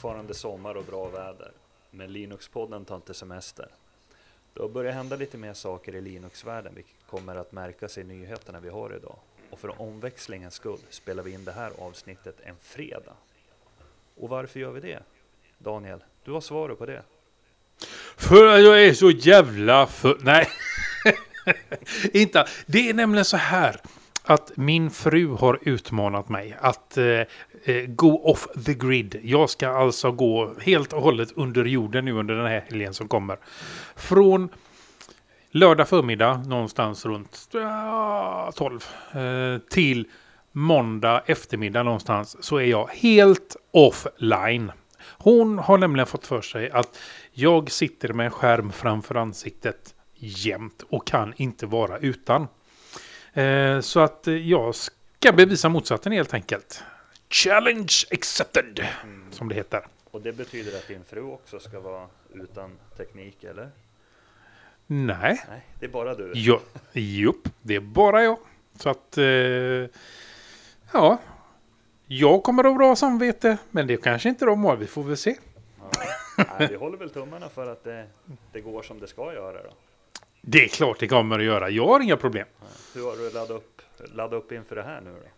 fortfarande sommar och bra väder, men Linux-podden tar inte semester. Det har börjat hända lite mer saker i Linux-världen, vilket kommer att märkas i nyheterna vi har idag. Och för omväxlingens skull spelar vi in det här avsnittet en fredag. Och varför gör vi det? Daniel, du har svaret på det. För att jag är så jävla Nej. Inte. Det är nämligen så här att min fru har utmanat mig att gå off the grid. Jag ska alltså gå helt och hållet under jorden nu under den här helgen som kommer. Från lördag förmiddag någonstans runt 12 till måndag eftermiddag någonstans så är jag helt offline. Hon har nämligen fått för sig att jag sitter med en skärm framför ansiktet jämt och kan inte vara utan. Så att jag ska bevisa motsatsen helt enkelt. Challenge accepted, som det heter. Och det betyder att din fru också ska vara utan teknik, eller? Nej. Nej, det är bara du. Jupp, det är bara jag. Så att, ja, jag kommer att ha bra samvete, men det kanske inte de har, vi får väl se. Ja. Nej, vi håller väl tummarna för att det går som det ska göra då. Det är klart det kommer att göra, jag har inga problem. Ja. Hur har du laddat upp inför det här nu då?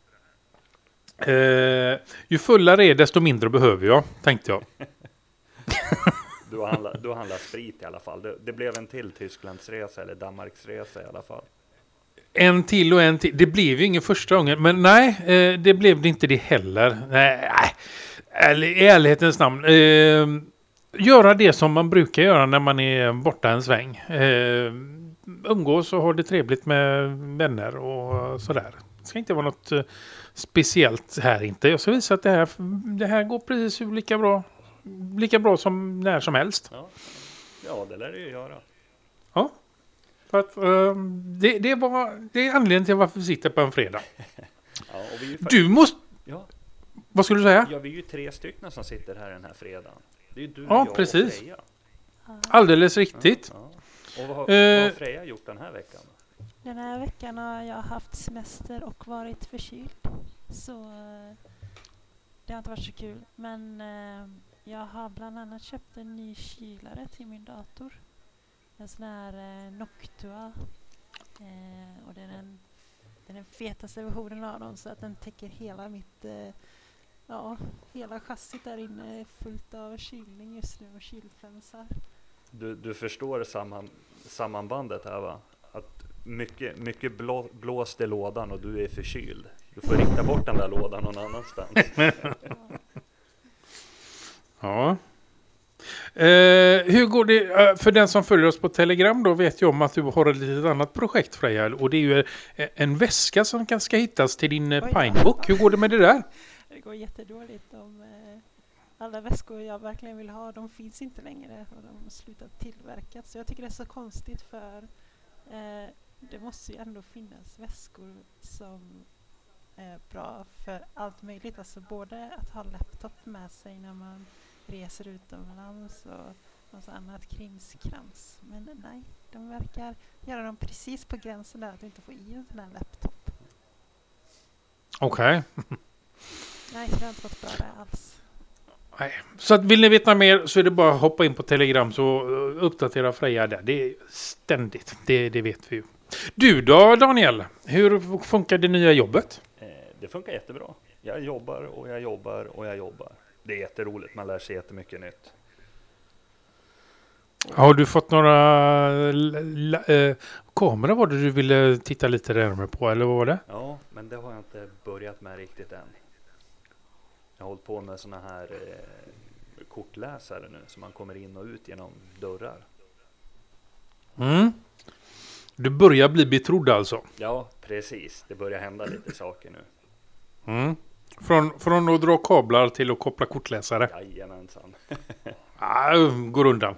Ju fullare är desto mindre behöver jag, tänkte jag. Du har handlat sprit i alla fall. Det blev en till Tysklandsresa eller Danmarksresa i alla fall. En till och en till. Det blev ju ingen första gången. Men nej, det blev det inte det heller. Nej, i ärlighetens namn. Göra det som man brukar göra när man är borta en sväng. Umgås och ha det trevligt med vänner och sådär. Det ska inte vara något speciellt här inte. Jag ska visa att det här går precis lika bra som när som helst. Ja, det lär det ju göra. Ja. För att, det är anledningen till varför vi sitter på en fredag. Ja, och vi du måste... Ja. Vad skulle du säga? Ja, vi är ju 3 stycken som sitter här den här fredagen. Det är ju du, ja, jag precis. och Freja. Alldeles riktigt. Ja. Och vad har Freja gjort den här veckan? Den här veckan har jag haft semester och varit förkyld. Så det har inte varit så kul. Men jag har bland annat köpt en ny kylare till min dator. En sån här Noctua. Och det är den fetaste versionen av dem så att den täcker hela mitt... hela chassit där inne är fullt av kylning just nu och kylflänsar. Du förstår sammanbandet här, va? Att mycket blåst i lådan och du är förkyld. Du får rikta bort den där lådan någon annanstans. Ja. Hur går det för den som följer oss på Telegram då vet jag om att du har ett litet annat projekt, Freja, och det är ju en väska som ska hittas till din Pinebook. Hur går det med det där? Det går jättedåligt. Alla väskor jag verkligen vill ha, de finns inte längre och de har slutat tillverkas. Så jag tycker det är så konstigt för det måste ju ändå finnas väskor som är bra för allt möjligt. Alltså både att ha laptop med sig när man reser utomlands och massa annat krimskrams. Men nej, de verkar göra dem precis på gränsen där att du inte får i en sån här laptop. Okej. Nej, det har inte gått bra där alls. Nej. Så att vill ni veta mer så är det bara att hoppa in på Telegram så uppdatera Freja där. Det är ständigt, det vet vi ju. Du då, Daniel, hur funkar det nya jobbet? Det funkar jättebra. Jag jobbar och jag jobbar och jag jobbar. Det är jätteroligt, man lär sig jättemycket nytt. Har du fått några kameror var det du ville titta lite närmare på, eller vad var det? Ja, men det har jag inte börjat med riktigt än. Jag har hållit på med såna här kortläsare nu, så man kommer in och ut genom dörrar. Du börjar bli betrodd alltså? Ja, precis. Det börjar hända lite saker nu. Från att dra kablar till att koppla kortläsare? Jajamensan. Går undan.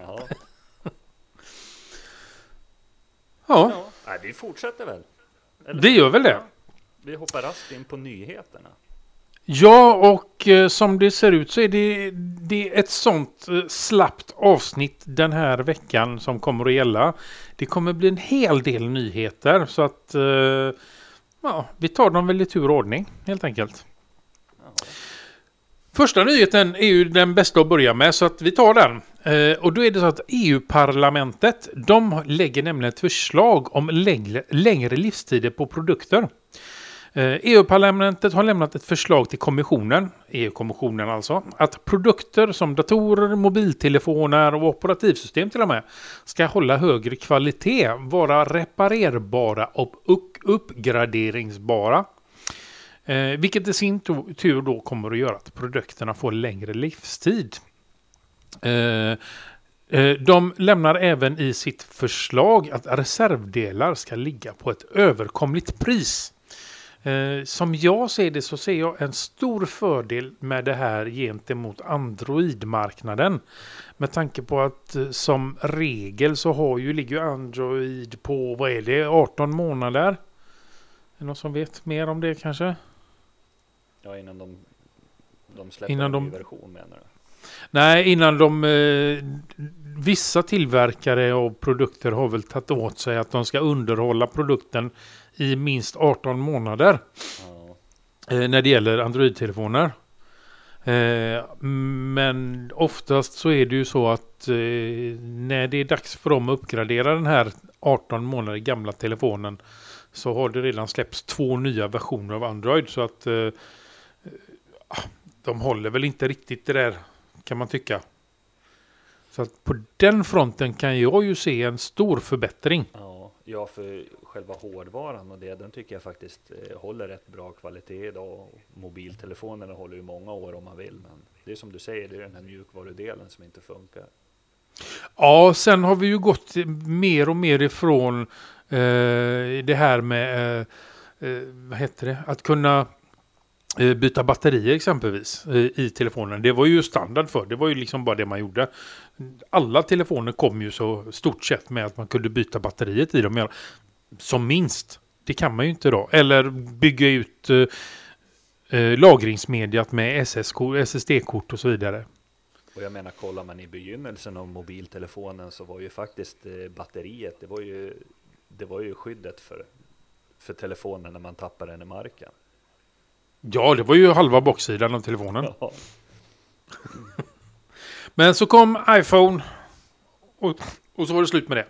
Ja. Nej, vi fortsätter väl? Eller? Det gör väl det. Vi hoppar raskt in på nyheterna. Ja, och som det ser ut så är det är ett sånt slappt avsnitt den här veckan som kommer att gälla. Det kommer bli en hel del nyheter så att vi tar dem väl i tur och ordning helt enkelt. Första nyheten är ju den bästa att börja med, så att vi tar den. Och då är det så att EU-parlamentet, de lägger nämligen ett förslag om längre livstider på produkter. EU-parlamentet har lämnat ett förslag till kommissionen, EU-kommissionen alltså, att produkter som datorer, mobiltelefoner och operativsystem till och med ska hålla högre kvalitet, vara reparerbara och uppgraderingsbara. Vilket i sin tur då kommer att göra att produkterna får längre livstid. De lämnar även i sitt förslag att reservdelar ska ligga på ett överkomligt pris. Som jag ser det så ser jag en stor fördel med det här gentemot Android-marknaden. Med tanke på att som regel så ligger Android på, vad är det, 18 månader? Är det någon som vet mer om det kanske? Ja, innan de släpper en ny version menar du? Nej, innan vissa tillverkare av produkter har väl tagit åt sig att de ska underhålla produkten i minst 18 månader. När det gäller Android-telefoner. Men oftast så är det ju så att när det är dags för dem att uppgradera den här 18 månader gamla telefonen så har det redan släppts 2 nya versioner av Android, så att de håller väl inte riktigt det där, kan man tycka. Så att på den fronten kan jag ju se en stor förbättring. Ja, för själva hårdvaran och den tycker jag faktiskt håller rätt bra kvalitet idag. Mobiltelefonerna håller ju många år om man vill, men det är som du säger, det är den här mjukvarudelen som inte funkar. Ja, sen har vi ju gått mer och mer ifrån det här med vad heter det? Att kunna byta batterier exempelvis i telefonen. Det var ju standard för. Det var ju liksom bara det man gjorde. Alla telefoner kom ju så stort sett med att man kunde byta batteriet i dem. Som minst. Det kan man ju inte då. Eller bygga ut lagringsmediat med SSD-kort och så vidare. Och jag menar, kollar man i begynnelsen av mobiltelefonen så var ju faktiskt batteriet, det var ju skyddet för telefonen när man tappar den i marken. Ja, det var ju halva baksidan av telefonen. Ja. Men så kom iPhone och så var det slut med det.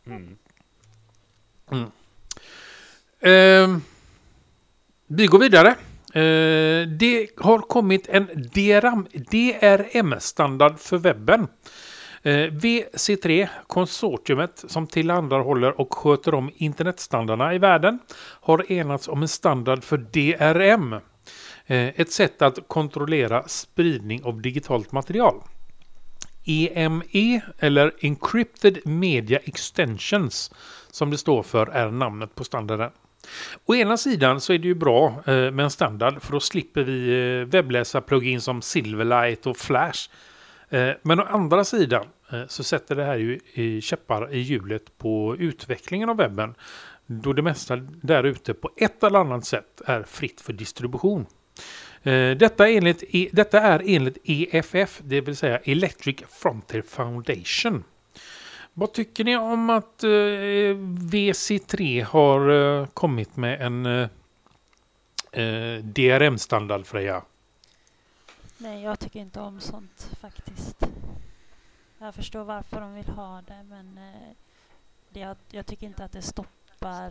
Vi går vidare. Det har kommit en DRM-standard för webben. VC3, konsortiumet som tillhandahåller och sköter om internetstandarderna i världen, har enats om en standard för DRM. Ett sätt att kontrollera spridning av digitalt material. EME eller Encrypted Media Extensions som det står för är namnet på standarden. Å ena sidan så är det ju bra med en standard, för då slipper vi webbläsar-plugin som Silverlight och Flash. Men å andra sidan så sätter det här ju käppar i hjulet på utvecklingen av webben, då det mesta där ute på ett eller annat sätt är fritt för distribution. Detta är enligt EFF, det vill säga Electric Frontier Foundation. Vad tycker ni om att VC3 har kommit med en DRM-standard, Freja? Nej, jag tycker inte om sånt faktiskt. Jag förstår varför de vill ha det, men jag tycker inte att det stoppar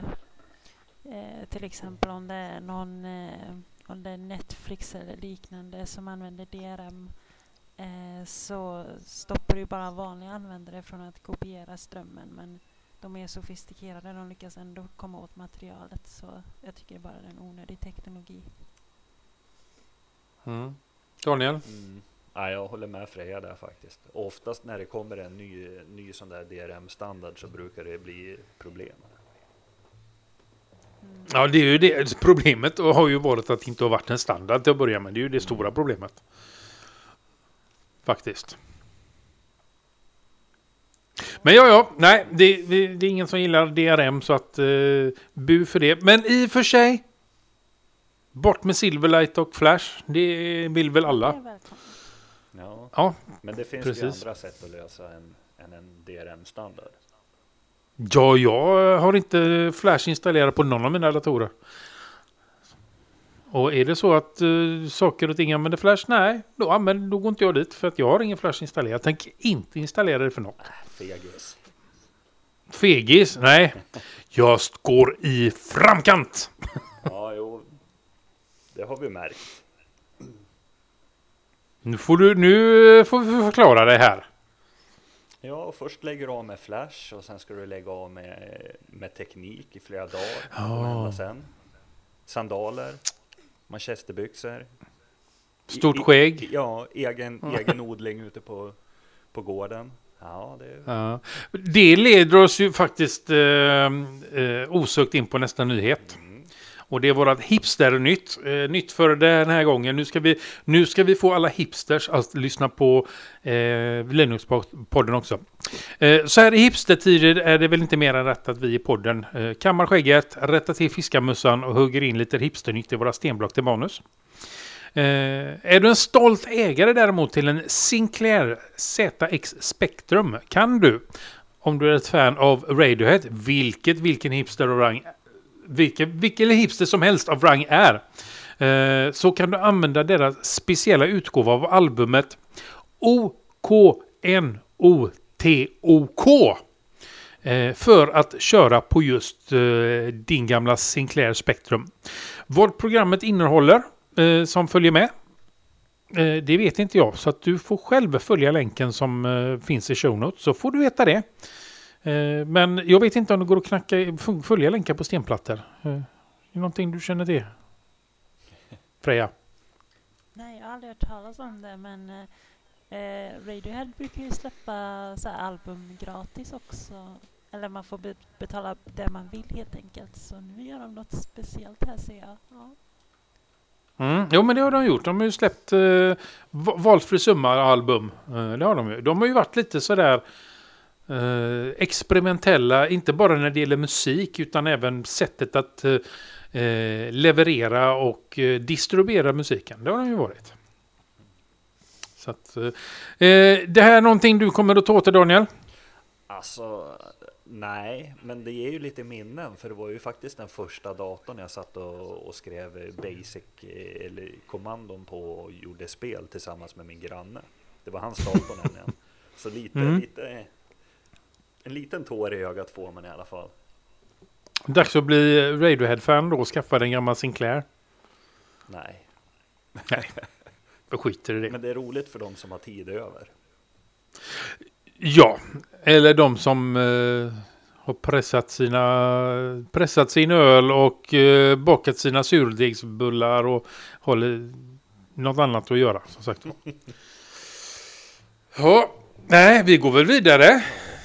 till exempel om det är någon om det är Netflix eller liknande som använder DRM, så stoppar det ju bara vanliga användare från att kopiera strömmen, men de är sofistikerade, de lyckas ändå komma åt materialet, så jag tycker bara det är en onödig teknologi. Daniel? Ja, jag håller med Freja där faktiskt. Oftast när det kommer en ny sån där DRM-standard så brukar det bli problem. Ja, det är ju det. Problemet har ju varit att det inte har varit en standard till att börja med. Det är ju det stora problemet. Faktiskt. Men nej, det är ingen som gillar DRM, så att bu för det. Men i och för sig, bort med Silverlight och Flash, det vill väl alla. Ja, men det finns ju andra sätt att lösa än en DRM-standard. Ja, jag har inte Flash installerat på någon av mina datorer. Och är det så att saker och ting använder Flash? Nej, då går inte jag dit för att jag har ingen Flash installerad. Jag tänker inte installera det för något. Fegis. Fegis? Nej. Jag går i framkant. Ja, jo. Det har vi märkt. Nu får vi förklara det här. Ja, först lägger du av med Flash och sen ska du lägga av med teknik i flera dagar. Och ända sen. Sandaler, manchesterbyxor. Stort skägg. Ja, egen odling ute på gården. Ja, Ja. Det leder oss ju faktiskt osökt in på nästa nyhet. Och det är vårat hipster-nytt. Nytt för den här gången. Nu ska vi få alla hipsters att lyssna på Linux-podden också. Så här i hipstertider är det väl inte mer än rätt att vi i podden kammar skägget, rättar till fiskamössan och hugger in lite hipsternytt i våra stenblock till manus. Är du en stolt ägare däremot till en Sinclair ZX Spectrum kan du, om du är ett fan av Radiohead, vilken hipster av rang vilken hipster som helst av rang är, så kan du använda deras speciella utgåva av albumet OKNOTOK för att köra på just din gamla Sinclair Spectrum. Vad programmet innehåller som följer med, det vet inte jag, så att du får själv följa länken som finns i show notes, så får du veta det. Men jag vet inte om det går att följa länkar på stenplattor. Är det någonting du känner till? Freja? Nej, jag har aldrig hört talas om det, men Radiohead brukar ju släppa så här album gratis också. Eller man får betala det man vill helt enkelt. Så nu gör de något speciellt här, ser jag. Ja. Jo, men det har de gjort. De har ju släppt valfri summa-album. Det har de ju. De har ju varit lite sådär experimentella, inte bara när det gäller musik utan även sättet att leverera och distribuera musiken. Det har de ju varit. Så att, det här är någonting du kommer att ta till, Daniel? Alltså, nej, men det ger ju lite minnen, för det var ju faktiskt den första datorn jag satt och skrev basic eller kommandon på och gjorde spel tillsammans med min granne. Det var hans dator nämligen. Så en liten tår i ögat får man i alla fall. Dags att bli Radiohead-fan då och skaffa den gamla Sinclair. Nej. Jag skiter i det. Men det är roligt för de som har tid över. Ja, eller de som har pressat sin öl och bakat sina surdegsbullar och håller något annat att göra, som sagt. Ja, nej, vi går väl vidare.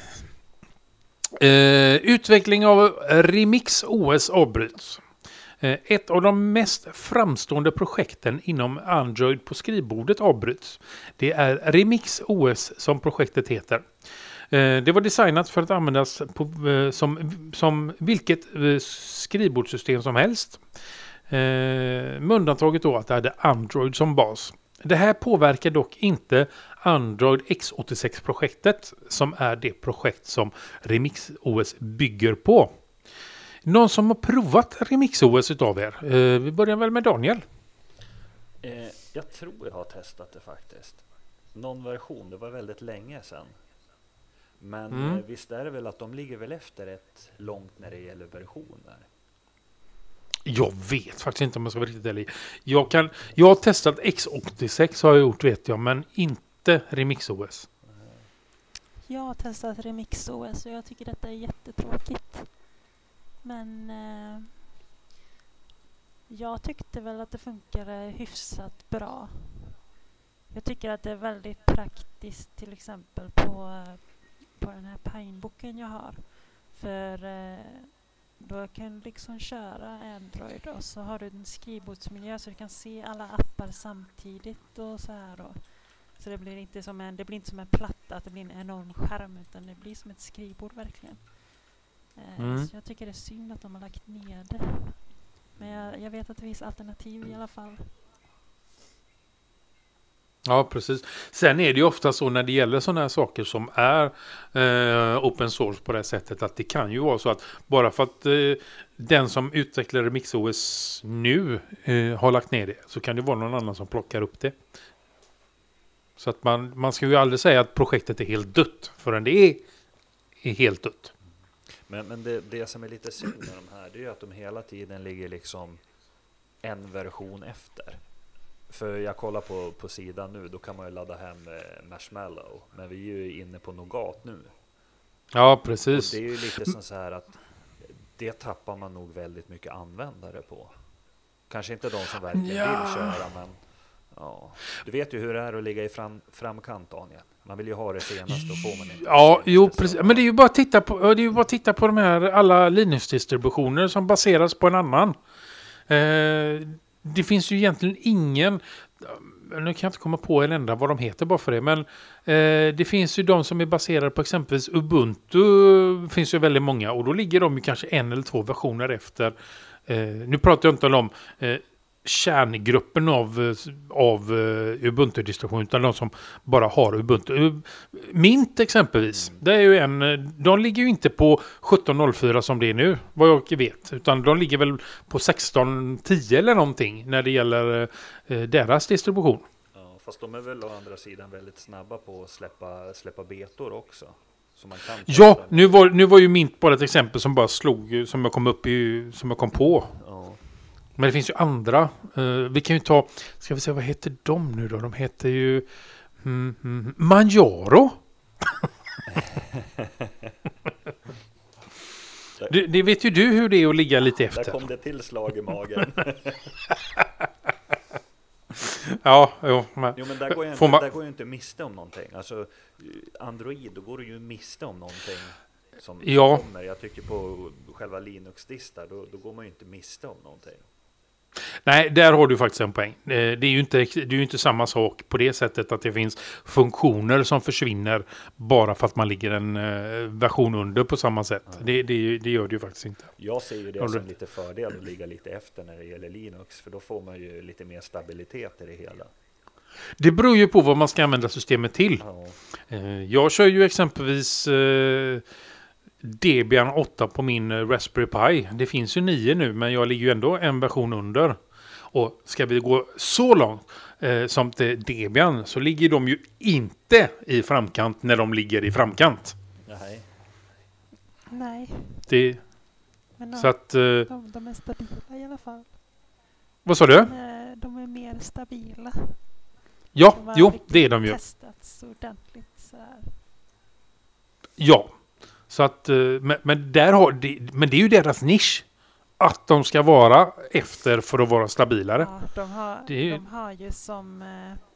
Utveckling av Remix OS avbryts. Ett av de mest framstående projekten inom Android på skrivbordet avbryts. Det är Remix OS som projektet heter. Det var designat för att användas som vilket skrivbordssystem som helst. Med undantaget då att det hade Android som bas. Det här påverkar dock inte Android x86-projektet som är det projekt som Remix OS bygger på. Någon som har provat Remix OS utav er? Vi börjar väl med Daniel. Jag tror jag har testat det faktiskt. Någon version, det var väldigt länge sedan. Men visst är det väl att de ligger väl efter ett långt när det gäller versioner. Jag vet faktiskt inte om jag ska vara riktigt ärlig. Jag har testat x86 har jag gjort, vet jag, men inte Remix OS. Jag har testat Remix OS och jag tycker detta är jättetråkigt. Men jag tyckte väl att det funkade hyfsat bra. Jag tycker att det är väldigt praktiskt, till exempel på den här Pineboken jag har. För då kan du liksom köra Android och så har du en skrivbordsmiljö så du kan se alla appar samtidigt och så här då. Så det blir inte som en platta, att det blir en enorm skärm, utan det blir som ett skrivbord verkligen. Så jag tycker det är synd att de har lagt ner det. Men jag vet att det finns alternativ i alla fall. Ja, precis. Sen är det ju ofta så när det gäller sådana här saker som är open source på det sättet att det kan ju vara så att bara för att den som utvecklar RemixOS nu har lagt ner det så kan det vara någon annan som plockar upp det. Så att man ska ju aldrig säga att projektet är helt dött förrän det är helt dött. Men det som är lite synd med de här, det är ju att de hela tiden ligger liksom en version efter. För jag kollar på sidan nu, då kan man ju ladda hem Marshmallow. Men vi är ju inne på Nougat nu. Ja, precis. Och det är ju lite som så här att det tappar man nog väldigt mycket användare på. Kanske inte de som verkligen vill köra, men ja. Du vet ju hur det är att ligga i framkant, Daniel. Man vill ju ha det senast, då får man inte. Ja, jo, precis. Men det är ju bara att titta på de här alla Linux-distributioner som baseras på en annan. Det finns ju egentligen ingen, nu kan jag inte komma på en enda vad de heter bara för det, men det finns ju de som är baserade på exempelvis Ubuntu, finns ju väldigt många, och då ligger de ju kanske en eller två versioner efter. Nu pratar jag inte om kärngruppen av Ubuntu-distribution, utan de som bara har Ubuntu. Mint exempelvis, det är ju de ligger ju inte på 17.04 som det är nu, vad jag vet, utan de ligger väl på 16.10 eller någonting när det gäller deras distribution. Ja, fast de är väl å andra sidan väldigt snabba på att släppa betor också. Så man kan ja, nu var ju Mint bara ett exempel som bara slog, som jag kom på. Ja. Men det finns ju andra. Vi kan ju ta, ska vi se, vad heter de nu då? De heter ju Manjaro. Det vet ju du hur det är att ligga lite efter. Där kom det till slag i magen. Ja, jo, men där går jag inte miste om någonting. Alltså Android, då går du ju miste om någonting som kommer. Jag tycker på själva Linux-distar, då går man ju inte miste om någonting. Nej, där har du faktiskt en poäng. Det är ju inte samma sak på det sättet att det finns funktioner som försvinner bara för att man ligger en version under på samma sätt. Det gör det ju faktiskt inte. Jag ser ju det som lite fördel att ligga lite efter när det gäller Linux, för då får man ju lite mer stabilitet i det hela. Det beror ju på vad man ska använda systemet till. Ja. Jag kör ju exempelvis Debian 8 på min Raspberry Pi. Det finns ju 9 nu, men jag ligger ju ändå en version under. Och ska vi gå så långt som till Debian, så ligger de ju inte i framkant när de ligger i framkant. Nej. Men så att, de är stabila i alla fall. Vad sa du? De är mer stabila. Ja, det är de ju. Testats ordentligt så här. Ja. Så att, men det är ju deras nisch. Att de ska vara efter för att vara stabilare. Ja, de har ju som...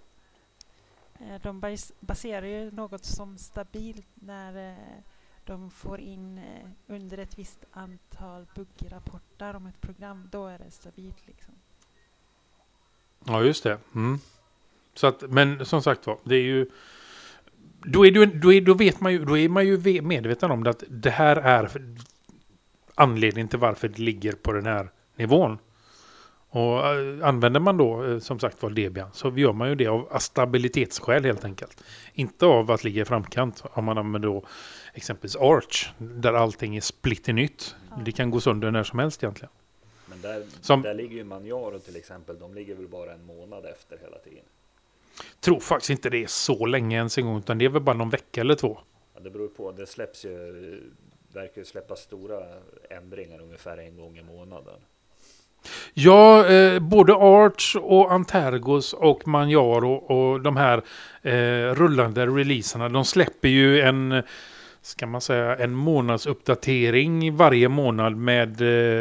De baserar ju något som stabilt när de får in under ett visst antal buggrapporter om ett program. Då är det stabilt liksom. Ja, just det. Mm. Så att, men som sagt var, det är ju... Då är man ju medveten om att det här är anledningen till varför det ligger på den här nivån. Och använder man då som sagt var Debian, så gör man ju det av stabilitetsskäl helt enkelt. Inte av att ligga i framkant. Om man använder då exempelvis Arch, där allting är splitternytt. Ja. Det kan gå sönder när som helst egentligen. Men där ligger ju Manjaro till exempel. De ligger väl bara en månad efter hela tiden. Tror faktiskt inte det är så länge ens en gång, utan det är väl bara någon vecka eller två. Ja, det beror på. Det verkar ju släppas stora ändringar ungefär en gång i månaden. Ja, både Arch och Antergos och Manjaro och de här rullande releaserna, de släpper ju en månadsuppdatering varje månad med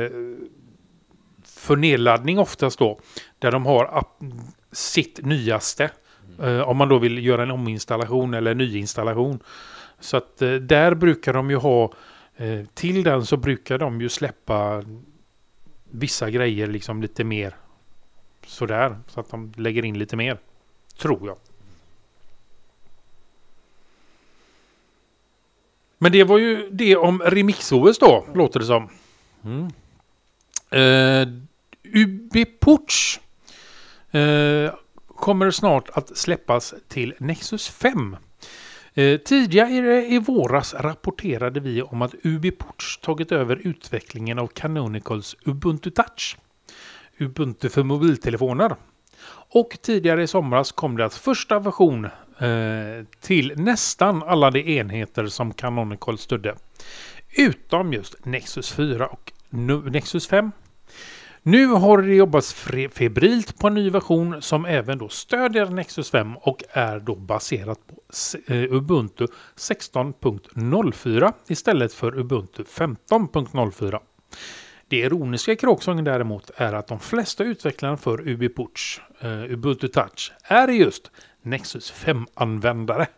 för nedladdning oftast då, där de har sitt nyaste. Om man då vill göra en ominstallation eller nyinstallation. Så att där brukar de ju ha, till den så brukar de ju släppa vissa grejer liksom lite mer sådär. Så att de lägger in lite mer, tror jag. Men det var ju det om RemixOS då, låter det som. UB Ports kommer snart att släppas till Nexus 5. Tidigare i våras rapporterade vi om att UbiPorts tagit över utvecklingen av Canonicals Ubuntu Touch. Ubuntu för mobiltelefoner. Och tidigare i somras kom deras första version till nästan alla de enheter som Canonical stödde. Utom just Nexus 4 och Nexus 5. Nu har det jobbats febrilt på en ny version som även då stödjer Nexus 5 och är då baserat på Ubuntu 16.04 istället för Ubuntu 15.04. Det ironiska i kråksången däremot är att de flesta utvecklarna för UbiPorts Ubuntu Touch är just Nexus 5-användare.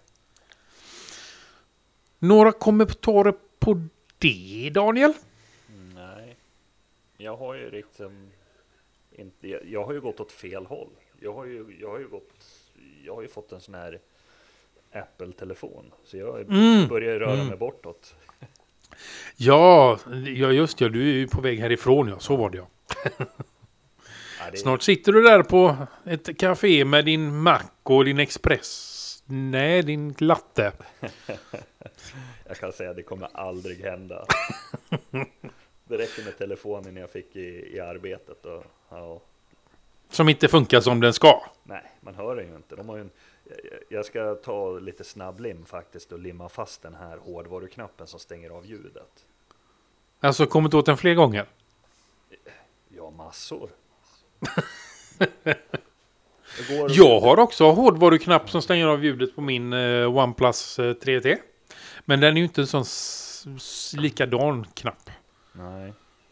Några kommentarer på det, Daniel? Nej. Jag har ju liksom inte, jag har ju gått åt fel håll. Jag har ju fått en sån här Apple-telefon, så jag börjar röra mig bortåt. Ja, just det. Du är ju på väg härifrån, ja. Så var det, ja. Snart sitter du där på ett café med din Mac och din Express. Nej, din latte. Jag kan säga att det kommer aldrig hända. Det räcker med telefonen jag fick i arbetet. Och, ja. Som inte funkar som den ska. Nej, man hör det ju inte. De har ju jag ska ta lite snabblim faktiskt och limma fast den här hårdvaruknappen som stänger av ljudet. Alltså kommit åt den fler gånger? Ja, massor. Jag har också hårdvaruknapp som stänger av ljudet på min OnePlus 3T. Men den är ju inte en sån likadan knapp. Nej.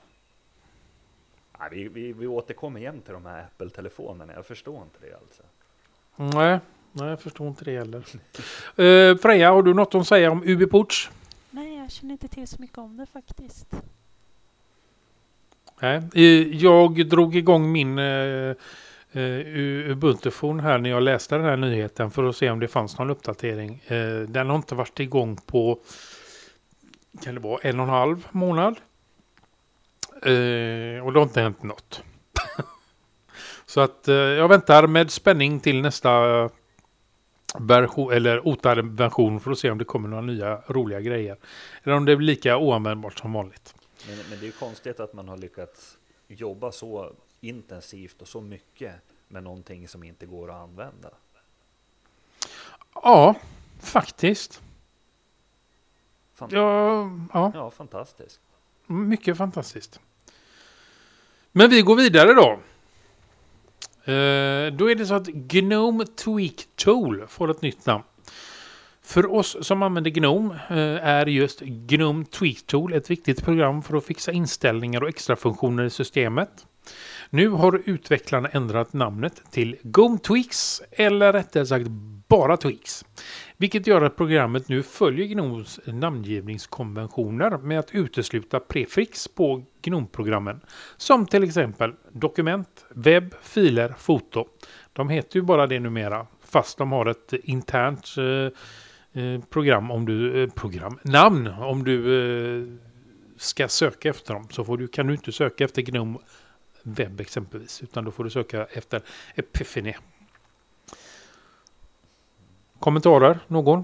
Nej, vi återkommer igen till de här Apple-telefonerna. Jag förstår inte det alltså. Nej, jag förstår inte det heller. Freja, har du något att säga om UbiPorts? Nej, jag känner inte till så mycket om det faktiskt. Nej, jag drog igång min Ubuntu-telefon här när jag läste den här nyheten för att se om det fanns någon uppdatering. Den har inte varit igång på, kan det vara 1,5 månad? Och det har inte hänt något. Så att jag väntar med spänning till nästa version, eller otade version, för att se om det kommer några nya roliga grejer. Eller om det blir lika oanvändbart som vanligt. Men det är ju konstigt att man har lyckats jobba så intensivt och så mycket med någonting som inte går att använda. Ja, faktiskt. Ja, fantastiskt. Mycket fantastiskt. Men vi går vidare då. Då är det så att Gnome Tweak Tool får ett nytt namn. För oss som använder Gnome är just Gnome Tweak Tool ett viktigt program för att fixa inställningar och extra funktioner i systemet. Nu har utvecklarna ändrat namnet till GNOME Tweaks, eller rättare sagt bara Tweaks. Vilket gör att programmet nu följer Gnomes namngivningskonventioner med att utesluta prefix på Gnome-programmen. Som till exempel dokument, webb, filer, foto. De heter ju bara det numera, fast de har ett internt program namn om du ska söka efter dem. Så kan du inte söka efter Gnome webb exempelvis, utan då får du söka efter Epiphany. Kommentarer? Någon?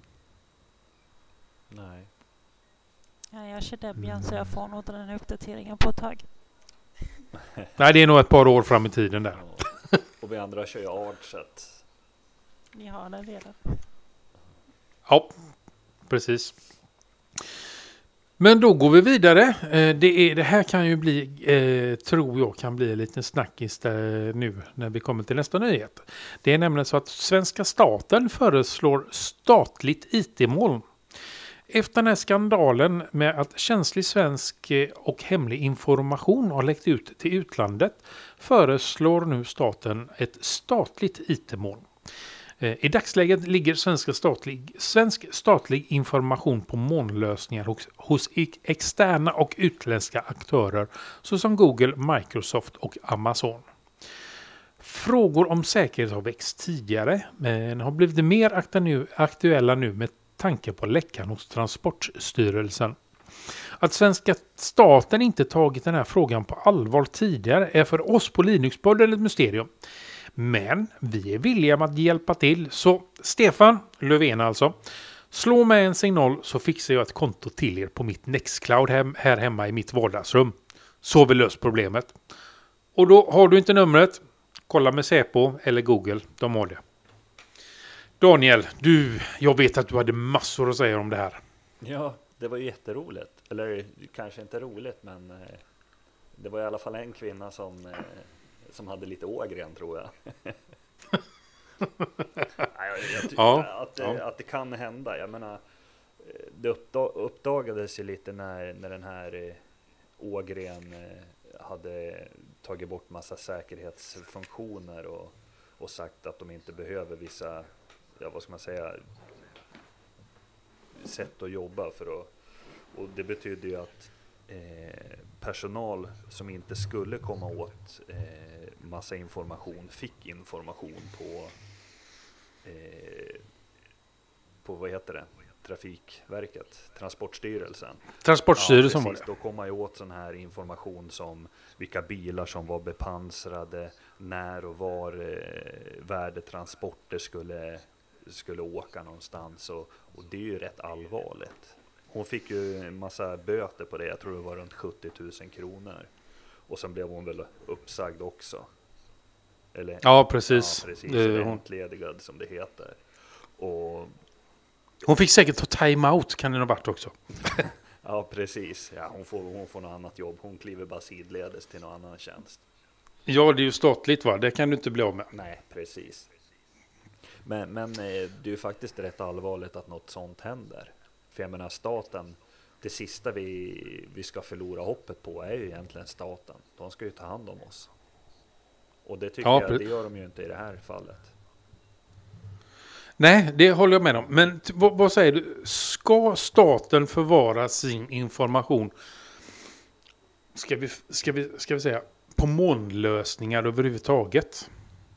Nej. Ja, jag kör Debian så jag får nog den här uppdateringen på ett tag. Nej, det är nog ett par år fram i tiden där. Ja. Och vi andra kör ju Archet. Ni har den redan. Ja, precis. Men då går vi vidare. Det här kan ju bli, tror jag, kan bli en liten snackis nu när vi kommer till nästa nyhet. Det är nämligen så att svenska staten föreslår statligt IT-moln. Efter den här skandalen med att känslig svensk och hemlig information har läckt ut till utlandet föreslår nu staten ett statligt IT-moln. I dagsläget ligger svensk statlig information på molnlösningar hos externa och utländska aktörer såsom Google, Microsoft och Amazon. Frågor om säkerhet har växt tidigare, men har blivit mer aktuella nu med tanke på läckan hos Transportstyrelsen. Att svenska staten inte tagit den här frågan på allvar tidigare är för oss på Linux-podden ett mysterium. Men vi är villiga att hjälpa till. Så Stefan Löfven alltså. Slå med en signal så fixar jag ett konto till er på mitt Nextcloud här hemma i mitt vardagsrum. Så har vi löst problemet. Och då har du inte numret. Kolla med Säpo eller Google. De har det. Daniel, jag vet att du hade massor att säga om det här. Ja, det var ju jätteroligt. Eller kanske inte roligt, men det var i alla fall en kvinna som hade lite ågren, tror jag. Att det kan hända. Jag menar, det uppdagades ju lite när den här Ågren hade tagit bort massa säkerhetsfunktioner och sagt att de inte behöver vissa, vad ska man säga, sätt att jobba för att, och det betyder ju att personal som inte skulle komma åt massa information fick information på vad heter det? Trafikverket, Transportstyrelsen. Transportstyrelsen var det. Då kom man ju åt sån här information som vilka bilar som var bepansrade, när och var värdetransporter skulle åka någonstans, och det är ju rätt allvarligt. Hon fick ju en massa böter på det, jag tror det var runt 70 000 kronor. Och sen blev hon väl uppsagd också. Eller, ja, precis. Ja, precis. Entledigad som det heter. Och hon fick säkert ta time-out, kan det ha varit också. ja, precis. Ja, hon får något annat jobb. Hon kliver bara sidledes till någon annan tjänst. Ja, det är ju statligt, va? Det kan du inte bli av med. Nej, precis. Men det är ju faktiskt rätt allvarligt att något sånt händer. För jag menar, staten, det sista vi ska förlora hoppet på är ju egentligen staten. De ska ju ta hand om oss. Och det tycker jag, det gör de ju inte i det här fallet. Nej, det håller jag med om. Men vad säger du? Ska staten förvara sin information, ska vi säga, på molnlösningar överhuvudtaget?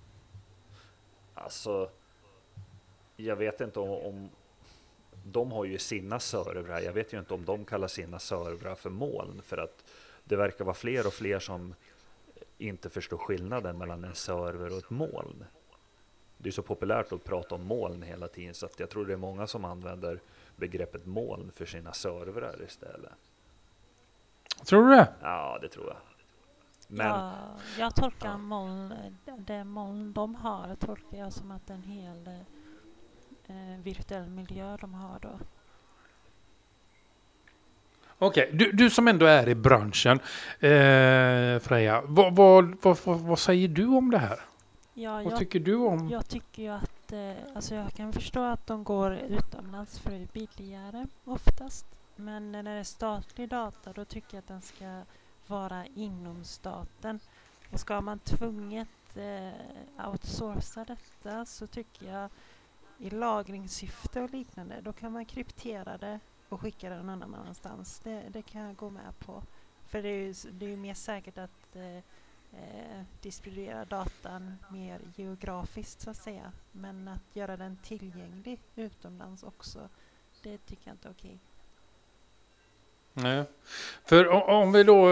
Alltså, jag vet inte om de har ju sina servrar. Jag vet ju inte om de kallar sina servrar för moln, för att det verkar vara fler och fler som inte förstår skillnaden mellan en server och ett moln. Det är så populärt att prata om moln hela tiden, så att jag tror det är många som använder begreppet moln för sina servrar istället. Tror du det? Ja, det tror jag. Men, ja, jag tolkar det moln de har, tolkar jag som att en hel virtuell miljö de har då. Okej, du som ändå är i branschen, Freja, vad säger du om det här? Ja, vad tycker du om? Jag tycker ju att alltså jag kan förstå att de går utomlands för det är billigare oftast. Men när det är statlig data, då tycker jag att den ska vara inom staten. Och ska man tvunget outsourca detta, så tycker jag i lagringssyfte och liknande, då kan man kryptera det och skicka det någon annanstans. Det kan jag gå med på. För det är ju mer säkert att distribuera datan mer geografiskt, så att säga. Men att göra den tillgänglig utomlands också, det tycker jag inte är okej. Nej. För om vi då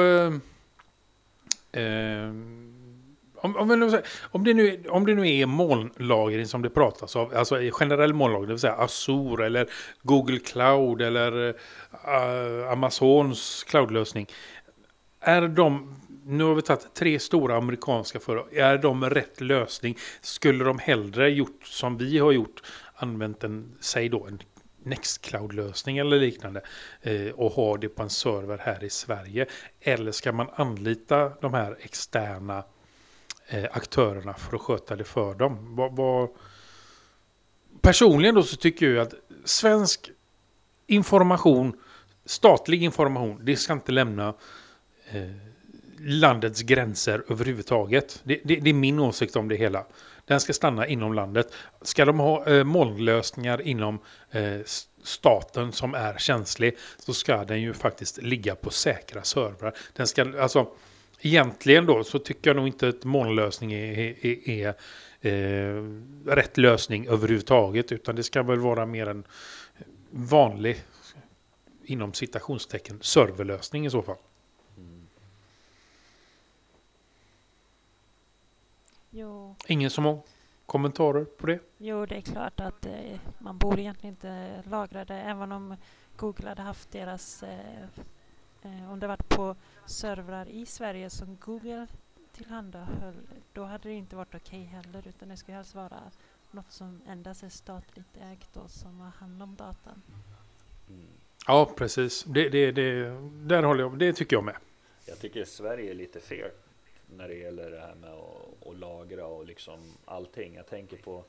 om det nu är molnlagring som det pratas av, alltså generell molnlagring, det vill säga Azure eller Google Cloud eller Amazons cloudlösning, nu har vi tagit 3 stora amerikanska företag, är de rätt lösning? Skulle de hellre gjort som vi har gjort, använt en Nextcloud-lösning eller liknande och ha det på en server här i Sverige? Eller ska man anlita de här externa aktörerna för att sköta det för dem? Personligen då så tycker jag att svensk information, statlig information, det ska inte lämna landets gränser överhuvudtaget. Det är min åsikt om det hela. Den ska stanna inom landet. Ska de ha molnlösningar inom staten som är känslig, så ska den ju faktiskt ligga på säkra servrar. Den ska, alltså, egentligen då så tycker jag nog inte att molnlösning är rätt lösning överhuvudtaget, utan det ska väl vara mer en vanlig, inom citationstecken, serverlösning i så fall. Jo, Ingen som har kommentarer på det? jo, det är klart att man borde egentligen inte lagra det, även om Google hade haft deras, om det varit på servrar i Sverige som Google tillhandahöll, då hade det inte varit okej heller, utan det skulle helst vara något som endast är statligt ägt och som har hand om datan. Mm. Ja, precis. Där håller jag. Det tycker jag med. Jag tycker Sverige är lite fel när det gäller det här med att lagra och liksom allting. Jag tänker på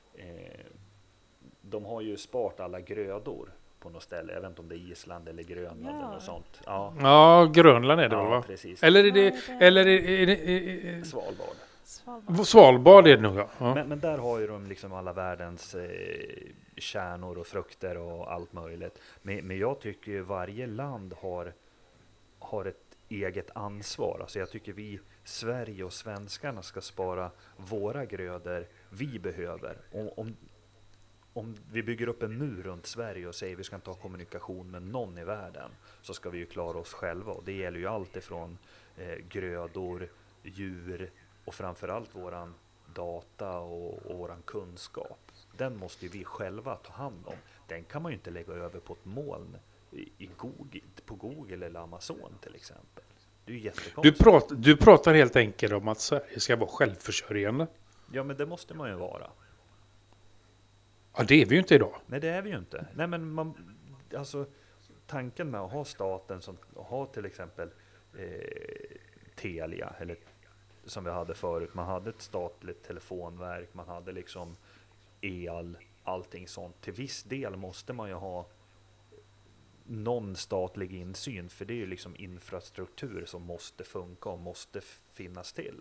de har ju sparat alla grödor på något ställe. Jag vet inte om det är Island eller Grönland eller något sånt. Ja, Ja, Grönland är det väl, ja va? precis. Eller är det... Vad är det? Eller är Svalbard. Svalbard är det nog, ja. Ja. Men där har ju de liksom alla världens kärnor och frukter och allt möjligt. Men jag tycker ju varje land har ett eget ansvar. Alltså jag tycker vi, Sverige och svenskarna, ska spara våra grödor vi behöver. Om vi bygger upp en mur runt Sverige och säger vi ska inte ha kommunikation med någon i världen, så ska vi ju klara oss själva. Och det gäller ju allt ifrån grödor, djur och framförallt våran data och våran kunskap. Den måste ju vi själva ta hand om. Den kan man ju inte lägga över på ett moln i Google, på Google eller Amazon till exempel. Det är ju jättekonstigt. Du pratar helt enkelt om att Sverige ska vara självförsörjande. Ja, men det måste man ju vara. Ja, det är vi ju inte idag. Nej, det är vi ju inte. Nej, men alltså tanken med att ha staten som har till exempel Telia, eller som vi hade förut. Man hade ett statligt telefonverk, man hade liksom allting sånt. Till viss del måste man ju ha någon statlig insyn, för det är ju liksom infrastruktur som måste funka och måste finnas till.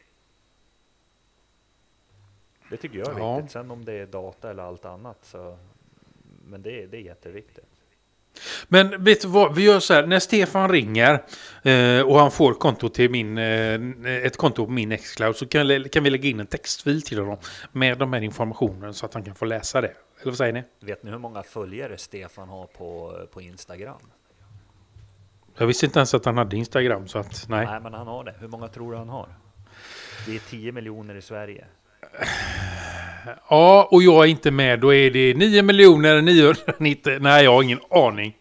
Det tycker jag är viktigt. Sen om det är data eller allt annat, så men det är jätteviktigt. Men vet du vad, vi gör så här, när Stefan ringer och han får konto till ett konto på min Nextcloud, så kan vi lägga in en textfil till honom med de här informationen så att han kan få läsa det. Eller vad säger ni? Vet ni hur många följare Stefan har på Instagram? Jag visste inte ens att han hade Instagram, så att nej. Nej, men han har det. Hur många tror du han har? Det är 10 miljoner i Sverige. Ja, och jag är inte med. Då är det 9 990. Nej, jag har ingen aning.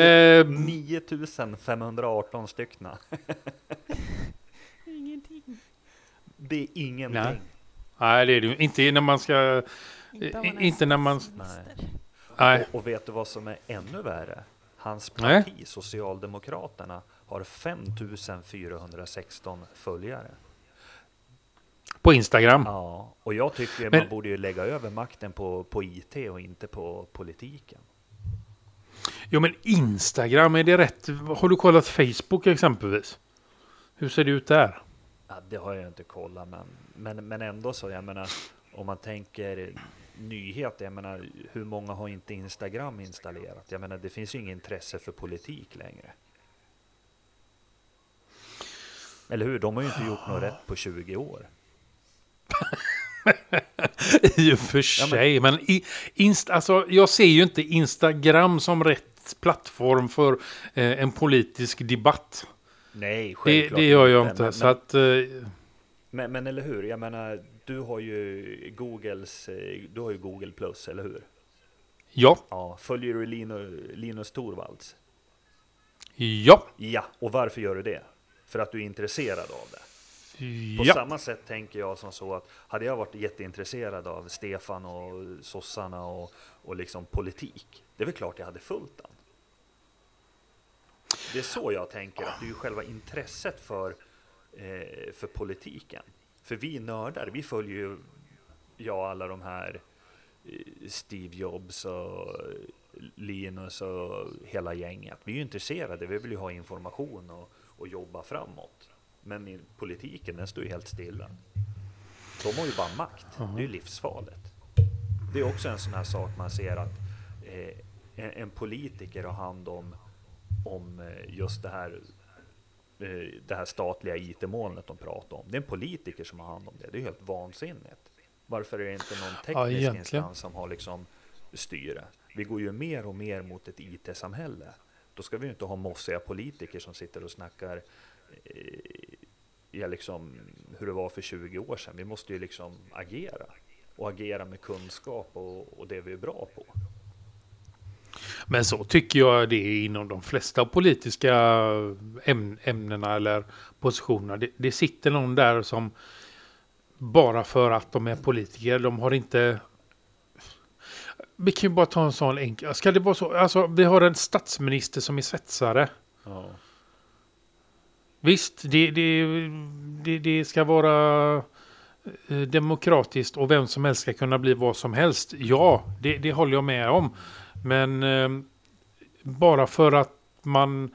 9518 styckna. Ingenting. Det är ingenting. Nej, det är det inte när man ska... Inte när man... Nej. Och vet du vad som är ännu värre? Hans parti, Socialdemokraterna, har 5416 följare. På Instagram? Ja, och jag tycker man borde ju lägga över makten på IT och inte på politiken. Jo, men Instagram, är det rätt? Har du kollat Facebook exempelvis? Hur ser det ut där? Ja, det har jag inte kollat, men ändå så, jag menar, om man tänker nyheter, jag menar, hur många har inte Instagram installerat? Jag menar, det finns ju ingen intresse för politik längre. Eller hur? De har ju inte gjort något rätt på 20 år. I och för sig, men alltså, jag ser ju inte Instagram som rätt plattform för en politisk debatt. Nej, självklart det gör jag inte. Så att, men eller hur? Jag menar, du har ju Google Plus, eller hur? Ja. Följer du Linus Torvalds? Ja. Ja, och varför gör du det? För att du är intresserad av det. På samma sätt tänker jag som så att hade jag varit jätteintresserad av Stefan och sossarna och liksom politik, det är väl klart jag hade följt den. Det är så jag tänker, att det är ju själva intresset för politiken. För vi nördar, vi följer ju alla de här Steve Jobs och Linus och hela gänget. Vi är ju intresserade, vi vill ju ha information och jobba framåt. Men i politiken, den står ju helt stilla. De har ju bara makt. Det är ju livsfarligt. Det är också en sån här sak man ser, att en politiker har hand om just det här statliga IT-molnet de pratar om. Det är en politiker som har hand om det. Det är helt vansinnigt. Varför är det inte någon teknisk instans som har liksom styre? Vi går ju mer och mer mot ett IT-samhälle. Då ska vi ju inte ha mossiga politiker som sitter och snackar liksom hur det var för 20 år sedan. Vi måste ju liksom agera. Och agera med kunskap och det vi är bra på. Men så tycker jag det är inom de flesta politiska ämnena eller positionerna. Det sitter någon där som bara för att de är politiker, de har inte... Vi kan ju bara ta en sån enkel... Ska det vara så? Alltså, vi har en statsminister som är svetsare. Ja. Visst, det ska vara demokratiskt och vem som helst ska kunna bli vad som helst. Ja, det håller jag med om. Men bara för att man...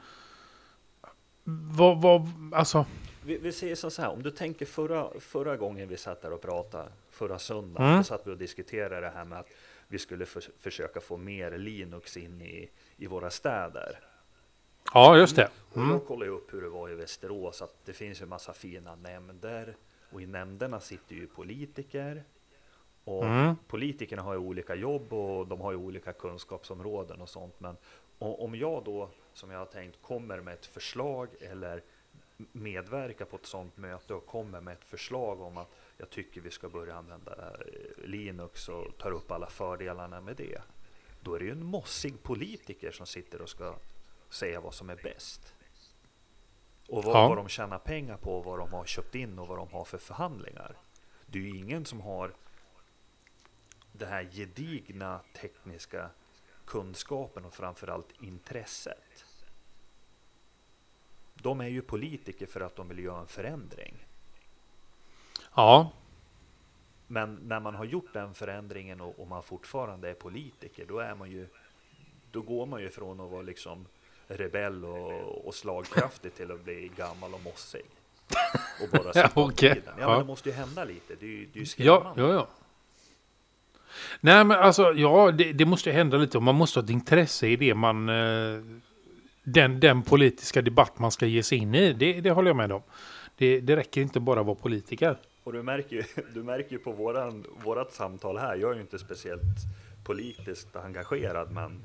alltså... Vi säger så här, om du tänker förra gången vi satt där och pratade, förra söndagen, då satt vi och diskuterade det här med att vi skulle försöka få mer Linux in i våra städer. Ja, just det. Och jag kollade upp hur det var i Västerås, att det finns ju en massa fina nämnder, och i nämnderna sitter ju politiker, och politikerna har ju olika jobb och de har ju olika kunskapsområden och sånt. Men om jag då, som jag har tänkt, kommer med ett förslag eller medverka på ett sånt möte och kommer med ett förslag om att jag tycker vi ska börja använda Linux och tar upp alla fördelarna med det, då är det ju en mossig politiker som sitter och ska säga vad som är bäst. Och vad de tjänar pengar på, vad de har köpt in och vad de har för förhandlingar. Det är ju ingen som har det här gedigna tekniska kunskapen och framförallt intresset. De är ju politiker för att de vill göra en förändring. Ja. Men när man har gjort den förändringen och man fortfarande är politiker, då går man ju från att vara liksom rebell och slagkraftig till att bli gammal och mossig. Och bara okay. Men det måste ju hända lite. Det är ju skrämmande. Ja. Nej, men alltså, det måste ju hända lite. Och man måste ha ett intresse i det man... Den politiska debatt man ska ge sig in i. Det håller jag med om. Det räcker inte bara att vara politiker. Och du märker ju på vårat samtal här. Jag är ju inte speciellt politiskt engagerad, men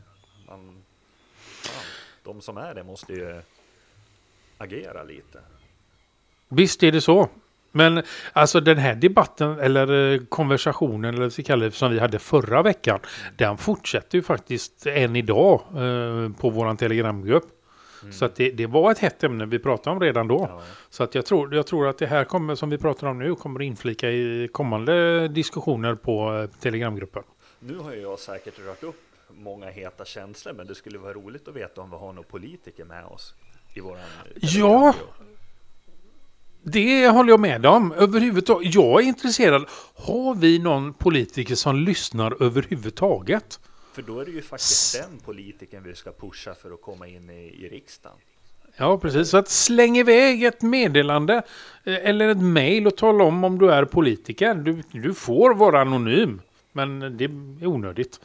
de som är det måste ju agera lite. Visst är det så. Men alltså den här debatten eller konversationen eller så kallar det, som vi hade förra veckan, den fortsätter ju faktiskt än idag på våran telegramgrupp. Så att det var ett hett ämne vi pratade om redan då. Ja. Så att jag tror att det här kommer, som vi pratar om nu, kommer inflika i kommande diskussioner på telegramgruppen. Nu har jag säkert rört upp många heta känslor, men det skulle vara roligt att veta om vi har några politiker med oss i våran telegramgrupp. Det håller jag med om. Överhuvudtaget, jag är intresserad. Har vi någon politiker som lyssnar överhuvudtaget? För då är det ju faktiskt den politikern vi ska pusha för att komma in i riksdagen. Ja, precis. Så att släng iväg ett meddelande eller ett mejl och tala om du är politiker. Du får vara anonym, men det är onödigt.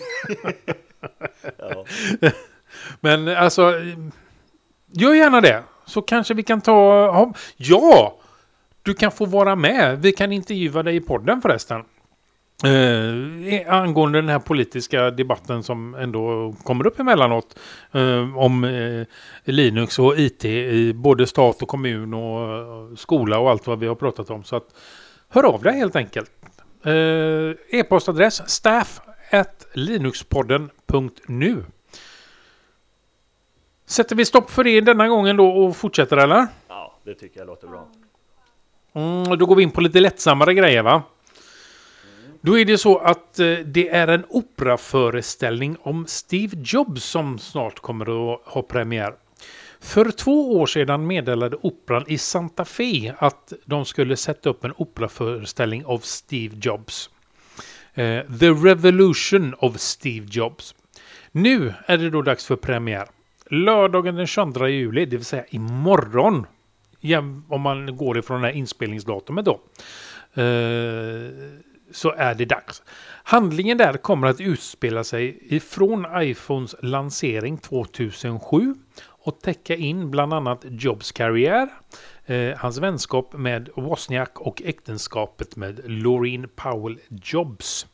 Ja. Men alltså, gör gärna det. Så kanske vi kan ta... Ja! Du kan få vara med. Vi kan intervjua dig i podden förresten. Angående den här politiska debatten som ändå kommer upp emellanåt. Om Linux och IT i både stat och kommun och skola och allt vad vi har pratat om. Så att hör av dig helt enkelt. E-postadress staff@linuxpodden.nu. Sätter vi stopp för det denna gången då och fortsätter, eller? Ja, det tycker jag låter bra. Då går vi in på lite lättsammare grejer, va? Då är det så att det är en operaföreställning om Steve Jobs som snart kommer att ha premiär. För 2 år sedan meddelade operan i Santa Fe att de skulle sätta upp en operaföreställning av Steve Jobs. The Revolution of Steve Jobs. Nu är det då dags för premiär. Lördagen den 22 juli, det vill säga imorgon. Om man går ifrån det här inspelningsdatumet då. Så är det dags. Handlingen där kommer att utspela sig ifrån iPhones lansering 2007 och täcka in bland annat Jobs karriär, hans vänskap med Wozniak och äktenskapet med Laureen Powell Jobs.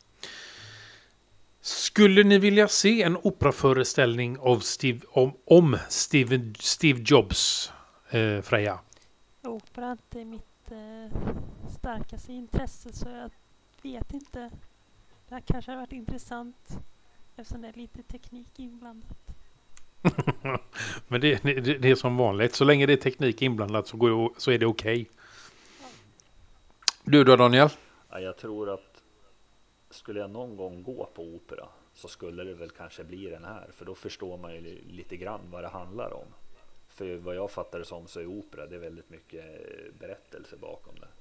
Skulle ni vilja se en operaföreställning av Steve Jobs, Freja? Opera är inte mitt starkaste intresse, så jag vet inte. Det här kanske har varit intressant eftersom det är lite teknik inblandat. Men det är som vanligt. Så länge det är teknik inblandat så är det okej. Du då, Daniel? Ja, jag tror att skulle jag någon gång gå på opera så skulle det väl kanske bli den här. För då förstår man ju lite grann vad det handlar om. För vad jag fattar det som så är opera, det är väldigt mycket berättelse bakom det.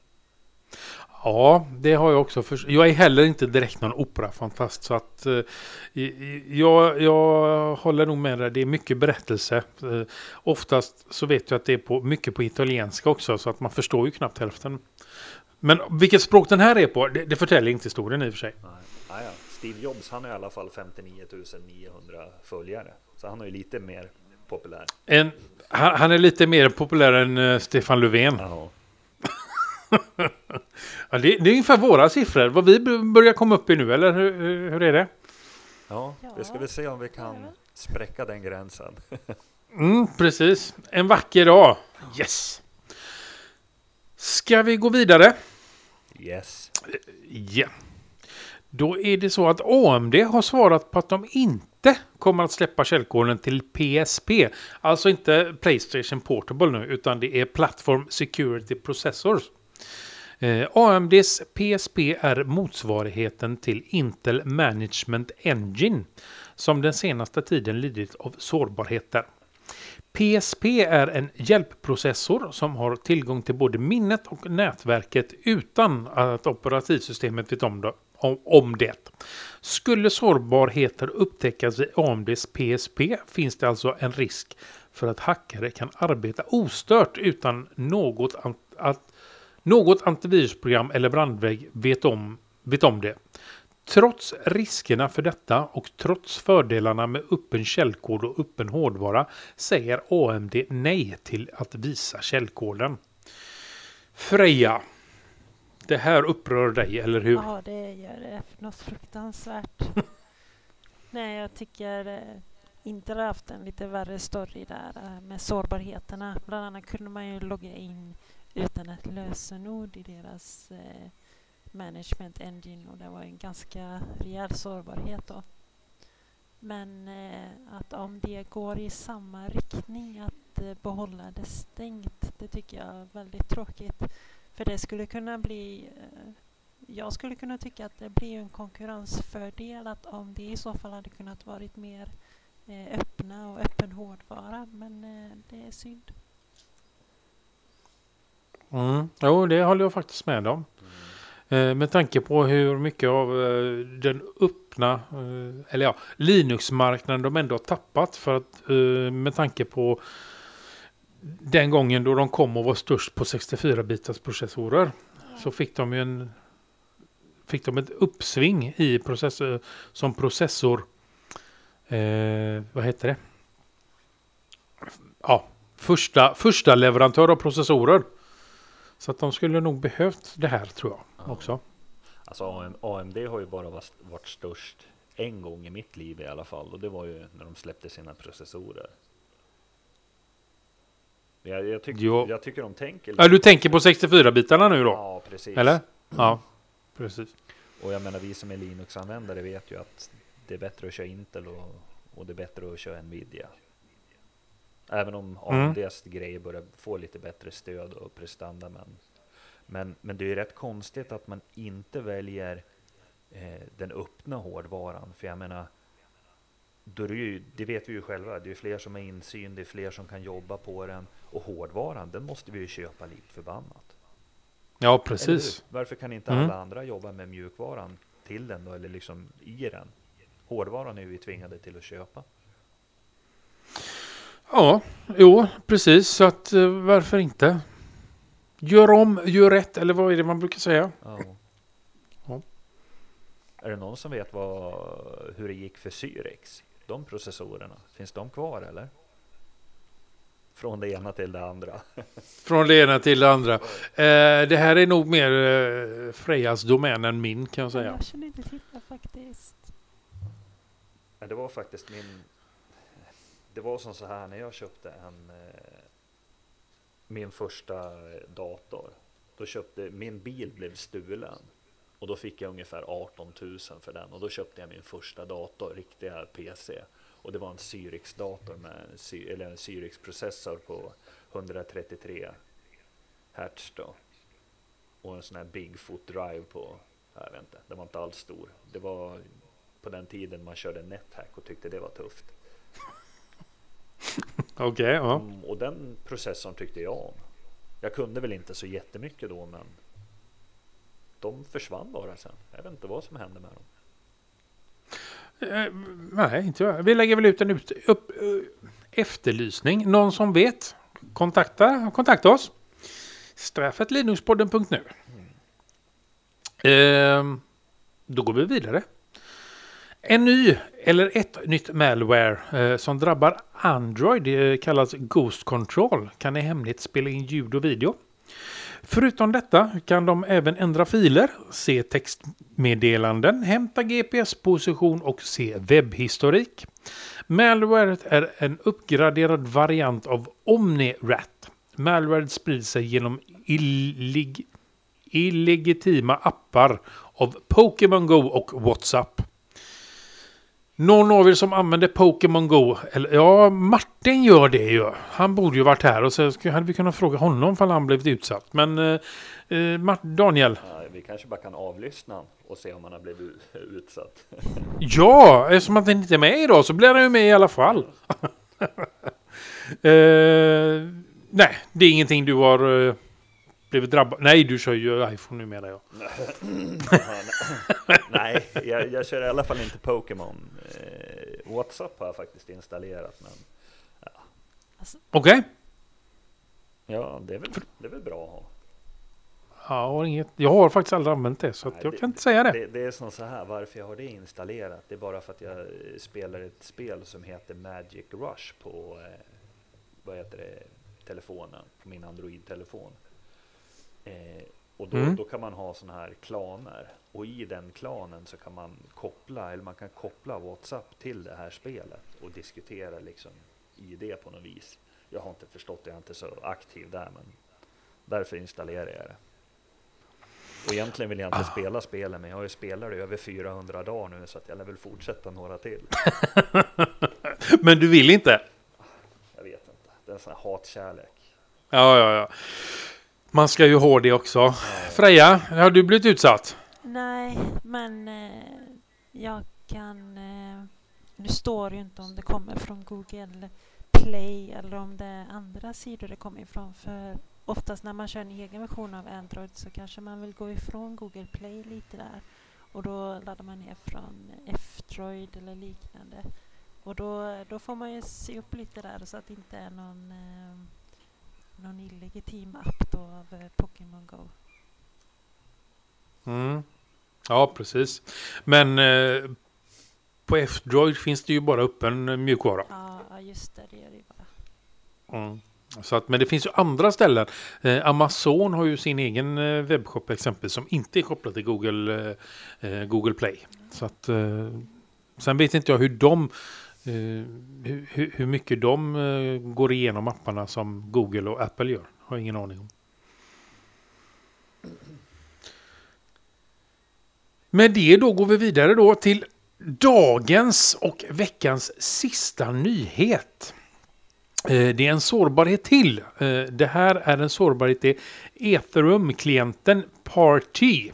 Ja, det har jag också förstått. Jag är heller inte direkt någon operafantast, så att jag håller nog med dig. Det är mycket berättelse. Oftast så vet jag att det är mycket på italienska också, så att man förstår ju knappt hälften. Men vilket språk den här är på, det förtäljer inte historien i och för sig. Nej. Ja. Steve Jobs, han har i alla fall 59 900 följare. Så han är ju lite mer populär. Han är lite mer populär än Stefan Löfven. Jaha. Ja, det är ungefär våra siffror. Vad vi börjar komma upp i nu, eller hur är det? Ja, vi ska väl se om vi kan spräcka den gränsen. Precis. En vacker dag. Yes. Ska vi gå vidare? Yes. Ja. Då är det så att AMD har svarat på att de inte kommer att släppa källkoden till PSP. Alltså inte PlayStation Portable nu, utan det är Platform Security Processors. AMDs PSP är motsvarigheten till Intel Management Engine, som den senaste tiden lidit av sårbarheter. PSP är en hjälpprocessor som har tillgång till både minnet och nätverket utan att operativsystemet vet om det. Skulle sårbarheter upptäckas i AMDs PSP finns det alltså en risk för att hackare kan arbeta ostört utan något antivirusprogram eller brandvägg vet om det. Trots riskerna för detta och trots fördelarna med öppen källkod och öppen hårdvara säger AMD nej till att visa källkoden. Freja, det här upprör dig, eller hur? Ja, det gör det. Något fruktansvärt. Nej, jag tycker inte har haft en lite värre story där med sårbarheterna. Bland annat kunde man ju logga in utan ett lösenord i deras Management Engine, och det var en ganska rejäl sårbarhet då. Men att om det går i samma riktning att behålla det stängt, det tycker jag är väldigt tråkigt. För det skulle kunna bli, jag skulle kunna tycka att det blir en konkurrensfördel att om det i så fall hade kunnat varit mer öppna och öppen hårdvara, men det är synd. Jo, det håller jag faktiskt med om. Med tanke på hur mycket av den öppna Linux-marknaden de ändå har tappat, för att med tanke på den gången då de kom och var störst på 64-bitars processorer, så fick de ett uppsving i processor vad heter det? Ja, första leverantör av processorer. Så att de skulle nog behövt det här, tror jag också. Alltså AMD har ju bara varit störst en gång i mitt liv i alla fall, och det var ju när de släppte sina processorer. Jag tycker de tänker... Ja, du tänker på 64-bitarna nu då? Ja, precis. Eller? Ja, precis. Och jag menar, vi som är Linux-användare vet ju att det är bättre att köra Intel och det är bättre att köra Nvidia. Även om AMDs grejer börjar få lite bättre stöd och prestanda. Men det är ju rätt konstigt att man inte väljer den öppna hårdvaran. För jag menar, det vet vi ju själva. Det är fler som har insyn, det är fler som kan jobba på den. Och hårdvaran, den måste vi ju köpa likt förbannat. Ja, precis. Varför kan inte alla andra jobba med mjukvaran till den då, eller liksom i den? Hårdvaran är vi tvingade till att köpa. Ja, jo, precis. Så att varför inte? Gör om, gör rätt, eller vad är det man brukar säga? Ja. Är det någon som vet hur det gick för Syrex? De processorerna, finns de kvar eller? Från det ena till det andra. Från det ena till det andra. Det här är nog mer Frejas domän än min, kan jag säga. Jag känner inte till det faktiskt. Det var faktiskt det var som så här när jag köpte min första dator. Då min bil blev stulen. Och då fick jag ungefär 18 000 för den. Och då köpte jag min första dator, riktiga PC. Och det var en Cyrix-dator med en Cyrix-processor på 133 Hz då. Och en sån här Bigfoot drive på, jag vet inte, det var inte alls stor. Det var på den tiden man körde NetHack och tyckte det var tufft. Okej, ja. Och den processorn tyckte jag om. Jag kunde väl inte så jättemycket då, men de försvann bara sen. Jag vet inte vad som hände med dem. Nej, inte jag. Vi lägger väl ut en efterlysning. Någon som vet, kontakta oss. straffet.linuxpodden.nu. Då går vi vidare. Ett nytt malware som drabbar Android kallas Ghost Control kan i hemlighet spela in ljud och video. Förutom detta kan de även ändra filer, se textmeddelanden, hämta GPS-position och se webbhistorik. Malwaret är en uppgraderad variant av OmniRat. Malware sprider sig genom illegitima appar av Pokémon Go och WhatsApp. Någon av er som använder Pokémon Go, eller ja, Martin gör det ju. Han borde ju varit här och så hade vi kunnat fråga honom ifall han blivit utsatt. Men Daniel. Ja, vi kanske bara kan avlyssna och se om han har blivit utsatt. Ja, eftersom att han inte är med idag så blir han ju med i alla fall. Nej, det är ingenting du har blivit drabbad. Nej, du kör ju iPhone nu menar jag. Nej, jag kör i alla fall inte Pokémon. WhatsApp har jag faktiskt installerat, men ja. Okej. Ja, det är väl bra att ha. Ja, jag har faktiskt aldrig använt det, så jag kan inte säga det. Det är som så här, varför jag har det installerat, det är bara för att jag spelar ett spel som heter Magic Rush på telefonen, på min Android-telefon. Och då kan man ha såna här klaner, och i den klanen så kan man koppla WhatsApp till det här spelet och diskutera liksom i det på något vis. Jag har inte förstått det, jag är inte så aktiv där, men därför installerar jag det. Och egentligen vill jag inte spela spelen, men jag har ju spelat det över 400 dagar nu, så att jag lär väl fortsätta några till. Men du vill inte? Jag vet inte, det är en sån här hatkärlek. Ja. Man ska ju ha det också. Freja, har du blivit utsatt? Nej, men jag kan... Nu står det ju inte om det kommer från Google Play eller om det är andra sidor det kommer ifrån. För oftast när man kör en egen version av Android så kanske man vill gå ifrån Google Play lite där. Och då laddar man ner från F-Droid eller liknande. Och då får man ju se upp lite där så att det inte är någon illegitim app då av Pokémon Go. Ja, precis. Men på F-Droid finns det ju bara öppen mjukvara. Ja, just det gör det ju bara. Så att, men det finns ju andra ställen. Amazon har ju sin egen webbshop exempel som inte är kopplad till Google Play. Så att, sen vet inte jag hur mycket de går igenom apparna som Google och Apple gör. Har ingen aning om. Med det då går vi vidare då till dagens och veckans sista nyhet. Det är en sårbarhet till. Det här är en sårbarhet till Ethereum-klienten Party.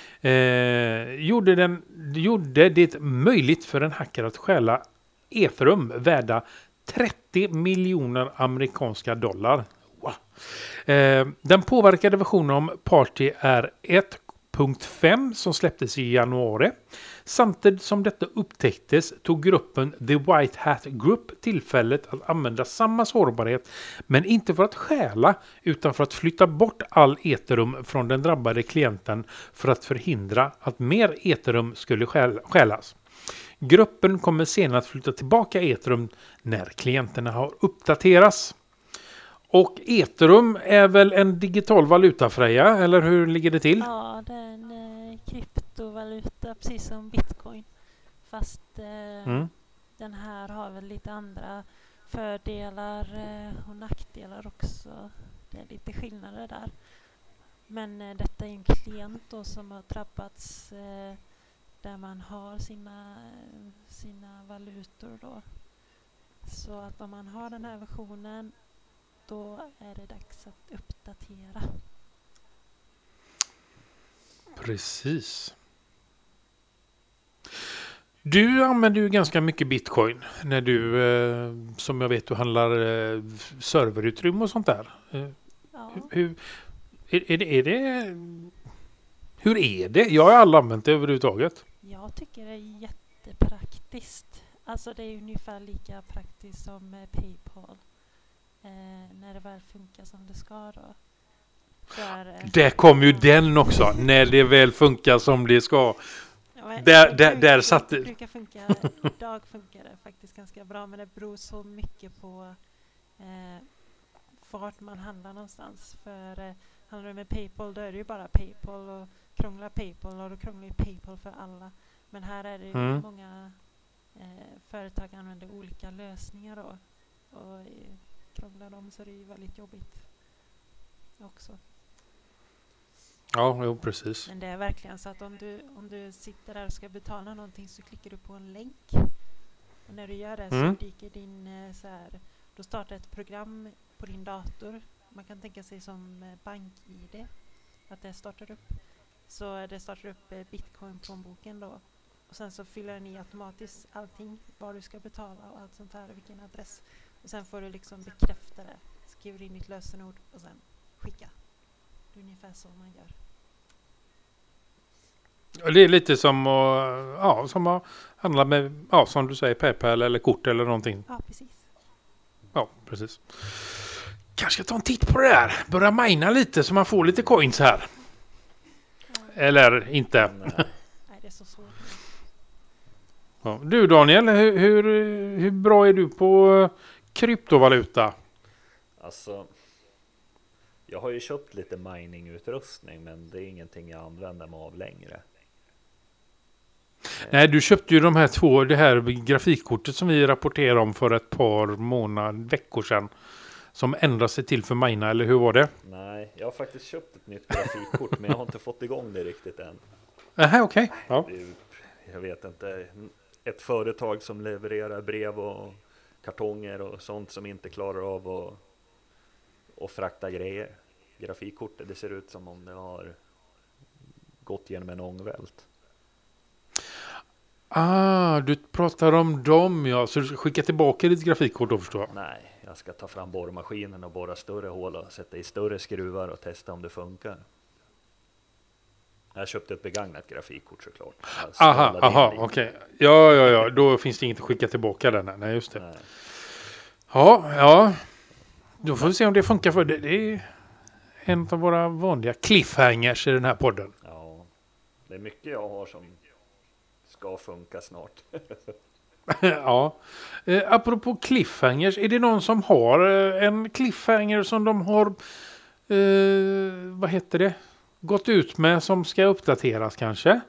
Gjorde det möjligt för en hacker att stjäla Ethereum värda 30 miljoner amerikanska dollar. Wow. Den påverkade versionen om Party är 1.5 som släpptes i januari. Samtidigt som detta upptäcktes tog gruppen The White Hat Group tillfället att använda samma sårbarhet, men inte för att stjäla utan för att flytta bort all Ethereum från den drabbade klienten för att förhindra att mer Ethereum skulle stjälas. Gruppen kommer senare att flytta tillbaka Ethereum när klienterna har uppdaterats. Och Ethereum är väl en digital valuta, Freja, eller hur ligger det till? Ja, det är en kryptovaluta precis som Bitcoin. Fast den här har väl lite andra fördelar och nackdelar också. det är lite skillnader där. Men detta är en klient då som har drabbats där man har sina valutor då. Så att om man har den här versionen, då är det dags att uppdatera. Precis. Du använder ju ganska mycket bitcoin när du, som jag vet, du handlar serverutrymme och sånt där. Ja. Hur är det? Jag har aldrig använt det överhuvudtaget. Jag tycker det är jättepraktiskt. Alltså det är ungefär lika praktiskt som PayPal. När det väl funkar som det ska då. Där kom ju den också. När det väl funkar som det ska. Ja, Där satt det. Brukar funka. Idag funkar det faktiskt ganska bra. Men det beror så mycket på vart man handlar någonstans. För handlar du med PayPal, då är det ju bara PayPal. Och krånglar PayPal, och då krånglar ju PayPal för alla. Men här är det ju många företag använder olika lösningar då. Och krånglar dem, så är det ju väldigt jobbigt också. Ja, jo, precis. Men det är verkligen så att om du sitter där och ska betala någonting, så klickar du på en länk. Och när du gör det så dyker då startar ett program på din dator. Man kan tänka sig som BankID, att det startar upp. Så det startar upp Bitcoin-plånboken då. Och sen så fyller den i automatiskt allting, vad du ska betala och allt sånt här, vilken adress. Och sen får du liksom bekräfta det. Skriver in ditt lösenord och sen skicka. Det är ungefär så man gör. Det är lite som att handla med, som du säger, PayPal eller kort eller någonting. Ja, precis. Ja, precis. Kanske ta en titt på det där. Börja mina lite så man får lite coins här. Ja. Eller inte. Nej, det är så svårt. Ja. Du Daniel, hur bra är du på kryptovaluta? Alltså, jag har ju köpt lite mining-utrustning, men det är ingenting jag använder mig av längre. Nej, du köpte ju det här grafikkortet som vi rapporterade om för ett par veckor sedan. Som ändrade sig till för mina, eller hur var det? Nej, jag har faktiskt köpt ett nytt grafikkort, men jag har inte fått igång det riktigt än. Aha, okej. Ja. Det är ju, jag vet inte, ett företag som levererar brev och kartonger och sånt som inte klarar av att frakta grejer. Grafikkortet, det ser ut som om det har gått genom en ångvält. Du pratar om dem, ja. Så du ska skicka tillbaka ditt grafikkort då, förstår jag? Nej, jag ska ta fram borrmaskinen och borra större hål och sätta i större skruvar och testa om det funkar. Jag köpte ett begagnat grafikkort såklart. Aha, okej. Ja. Då finns det inget att skicka tillbaka den. Nej, just det. Nej. Ja. Då får vi se om det funkar för det. Det är en av våra vanliga cliffhangers i den här podden. Ja, det är mycket jag har som ska funka snart. Ja. Apropå cliffhangers, är det någon som har en cliffhanger som de har gått ut med som ska uppdateras kanske?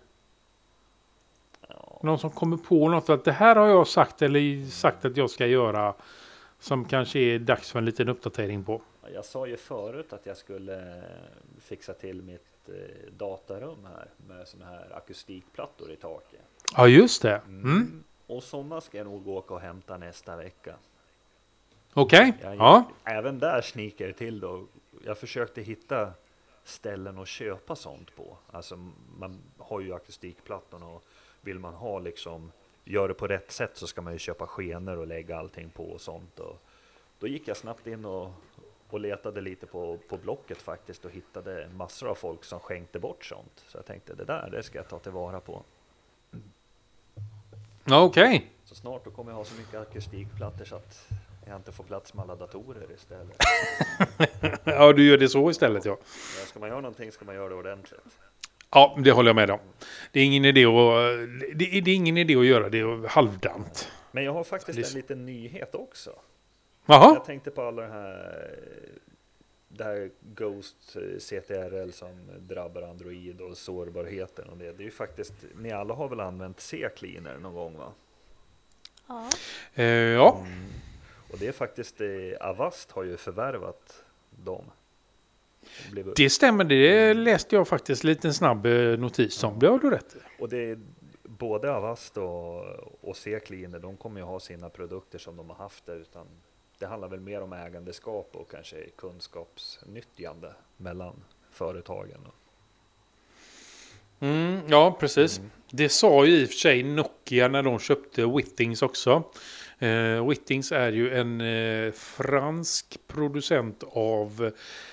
Ja. Någon som kommer på något att det här har jag sagt eller sagt att jag ska göra som kanske är dags för en liten uppdatering på. Jag sa ju förut att jag skulle fixa till mitt datarum här med såna här akustikplattor i taket. Ja, just det. Och sådana ska jag nog åka och hämta nästa vecka. Okej. Ja. Även där snikar jag till då. Jag försökte hitta ställen att köpa sånt på. Alltså man har ju akustikplattorna och vill man ha gör det på rätt sätt så ska man ju köpa skenor och lägga allting på och sånt. Och då gick jag snabbt in och letade lite på Blocket faktiskt och hittade massor av folk som skänkte bort sånt. Så jag tänkte det ska jag ta tillvara på. Okej. Så snart då kommer jag ha så mycket akustikplattor så att jag inte får plats med alla datorer istället. Ja, du gör det så istället, ja. Ja, ska man göra någonting ska man göra det ordentligt. Ja, det håller jag med om. Det är ingen idé att göra det halvdant. Men jag har faktiskt en liten nyhet också. Jaha. Jag tänkte på alla det här Ghost CTRL som drabbar Android och sårbarheten och det. Det är ju faktiskt, ni alla har väl använt C-cleaner någon gång, va? Ja. Ja. Och det är faktiskt, Avast har ju förvärvat dem. Det stämmer, det läste jag faktiskt lite snabb notis om. Det har du rätt i. Och det är både Avast och C-Cleaner, de kommer ju ha sina produkter som de har haft där, utan det handlar väl mer om ägandeskap och kanske kunskapsnyttjande mellan företagen. Ja, precis. Det sa ju i och för sig Nokia när de köpte Withings också. Withings är ju en fransk producent av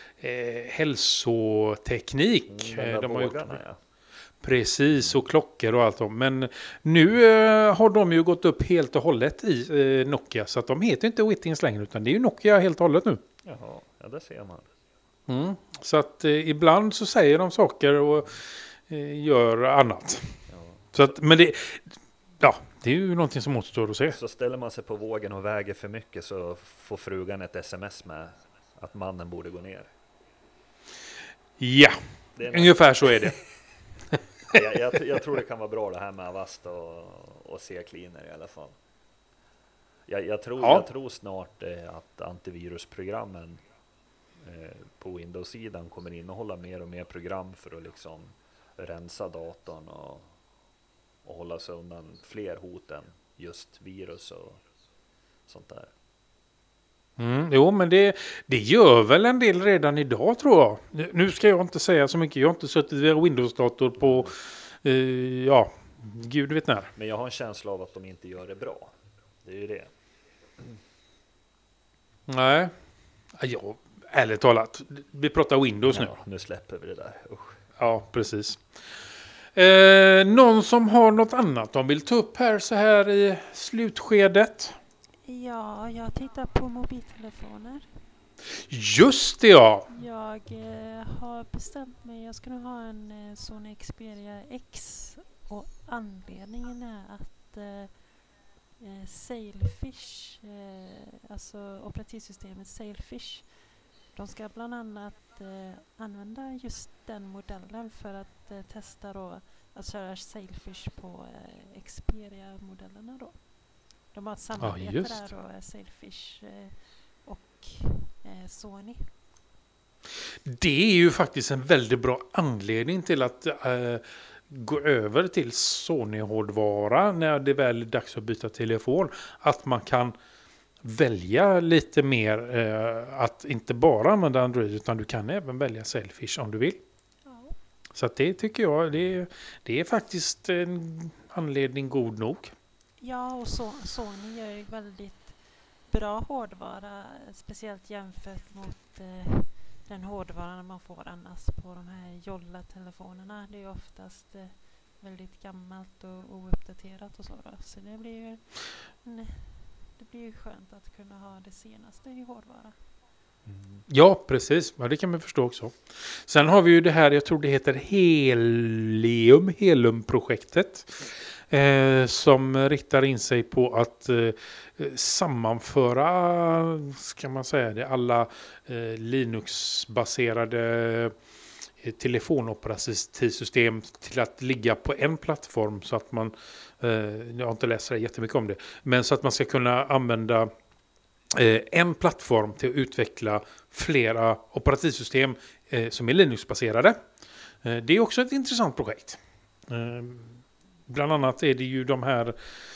hälsoteknik. De har gjort precis, och klockor och allt om. Men nu har de ju gått upp helt och hållet i Nokia, så att de heter inte Withings längre, utan det är ju Nokia helt och hållet nu. Jaha, ja, det ser man. Så att ibland så säger de saker och gör annat. Ja. Så att, men det är ju någonting som återstår att se. Så ställer man sig på vågen och väger för mycket, så får frugan ett sms med att mannen borde gå ner. Ja, ungefär så är det. Jag tror det kan vara bra det här med Avast och C-Cleaner i alla fall. Jag tror snart att antivirusprogrammen på Windows-sidan kommer innehålla mer och mer program för att liksom rensa datorn och hålla sig undan fler hot än just virus och sånt där. Jo, men det gör väl en del redan idag, tror jag. Nu ska jag inte säga så mycket. Jag har inte suttit vid Windows-dator på gud vet när. Men jag har en känsla av att de inte gör det bra. Det är ju det. Nej. Ja, ärligt talat. Vi pratar Windows nu. Nu släpper vi det där. Usch. Ja, precis. Någon som har något annat de vill ta upp här så här i slutskedet? Ja, jag tittar på mobiltelefoner. Just det, ja! Jag har bestämt mig, jag ska nog ha en Sony Xperia X, och anledningen är att Sailfish, alltså operativsystemet Sailfish, de ska bland annat använda just den modellen för att testa då att köra Sailfish på Xperia-modellerna då. De har ett samarbete där då, Sailfish och Sony. Det är ju faktiskt en väldigt bra anledning till att gå över till Sony-hårdvara när det väl är dags att byta telefon. Att man kan välja lite mer, att inte bara använda Android, utan du kan även välja Sailfish om du vill. Ja. Så att det tycker jag, det är faktiskt en anledning god nog. Ja, och Sony gör ju väldigt bra hårdvara, speciellt jämfört mot den hårdvaran man får annars på de här Jolla-telefonerna. Det är ju oftast väldigt gammalt och ouppdaterat och så då. Så det blir ju skönt att kunna ha det senaste i hårdvara. Ja, precis. Ja, det kan man förstå också. Sen har vi ju det här, jag tror det heter Helium-projektet. Som riktar in sig på att sammanföra, ska man säga det, alla Linux-baserade telefonoperativsystem till att ligga på en plattform, så att man, jag har inte läst det jättemycket om det, men så att man ska kunna använda en plattform till att utveckla flera operativsystem som är Linux-baserade. Det är också ett intressant projekt. Bland annat är det ju de här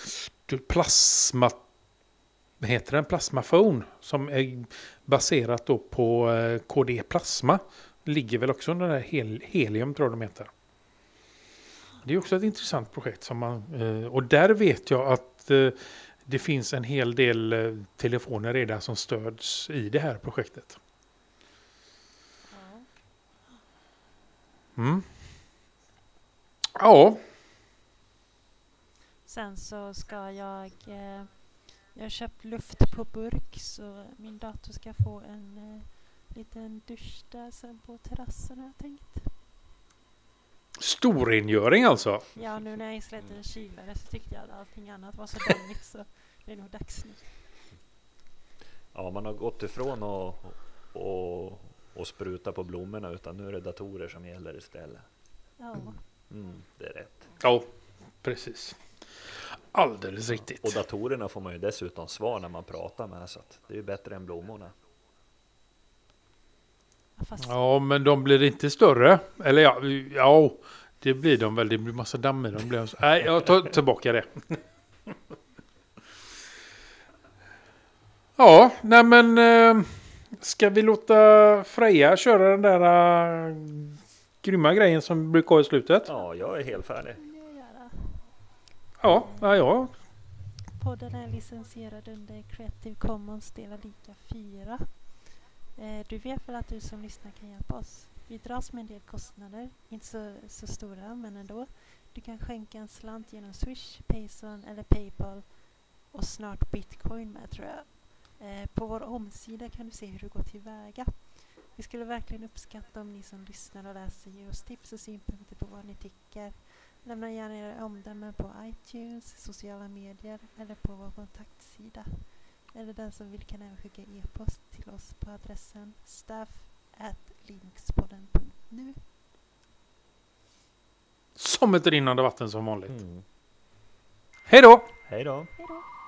Plasmaphone som är baserat då på KD Plasma. Ligger väl också under det här Helium, tror jag de heter. Det är också ett intressant projekt som och där vet jag att det finns en hel del telefoner redan som stöds i det här projektet. Ja. Sen så ska jag har köpt luft på burk, så min dator ska få en liten dusch där sen på terrassen, har jag tänkt. Storrengöring alltså? Ja, nu när jag insläppte en kylare så tyckte jag att allting annat var så dammigt, så det är nog dags nu. Ja, man har gått ifrån och spruta på blommorna, utan nu är det datorer som gäller istället. Ja. Det är rätt. Ja, precis. Alldeles riktigt. Och datorerna får man ju dessutom svar när man pratar med, så att det är ju bättre än blommorna. Fast Ja, men de blir inte större. Eller ja, det blir de väl. Det blir massa damm i dem. Nej, jag tar tillbaka det. Ja, nej men ska vi låta Freja köra den där grymma grejen som vi brukar ha i slutet? Ja, jag är helt färdig. kan jag göra. Ja. Podden är licensierad under Creative Commons delar lika 4. Du vet väl att du som lyssnar kan hjälpa oss? Vi dras med en del kostnader, inte så stora men ändå. Du kan skänka en slant genom Swish, Payson eller Paypal och snart Bitcoin med tror jag. På vår omsida kan du se hur du går tillväga. Vi skulle verkligen uppskatta om ni som lyssnar och läser ger oss tips och synpunkter på vad ni tycker. Lämna gärna era omdömen på iTunes, sociala medier eller på vår kontaktsida. Eller den som vill kan även skicka e-post till oss på adressen staff@linuxpodden.nu. Som ett rinnande vatten som vanligt. Mm. Hej då! Hej då! Hej då!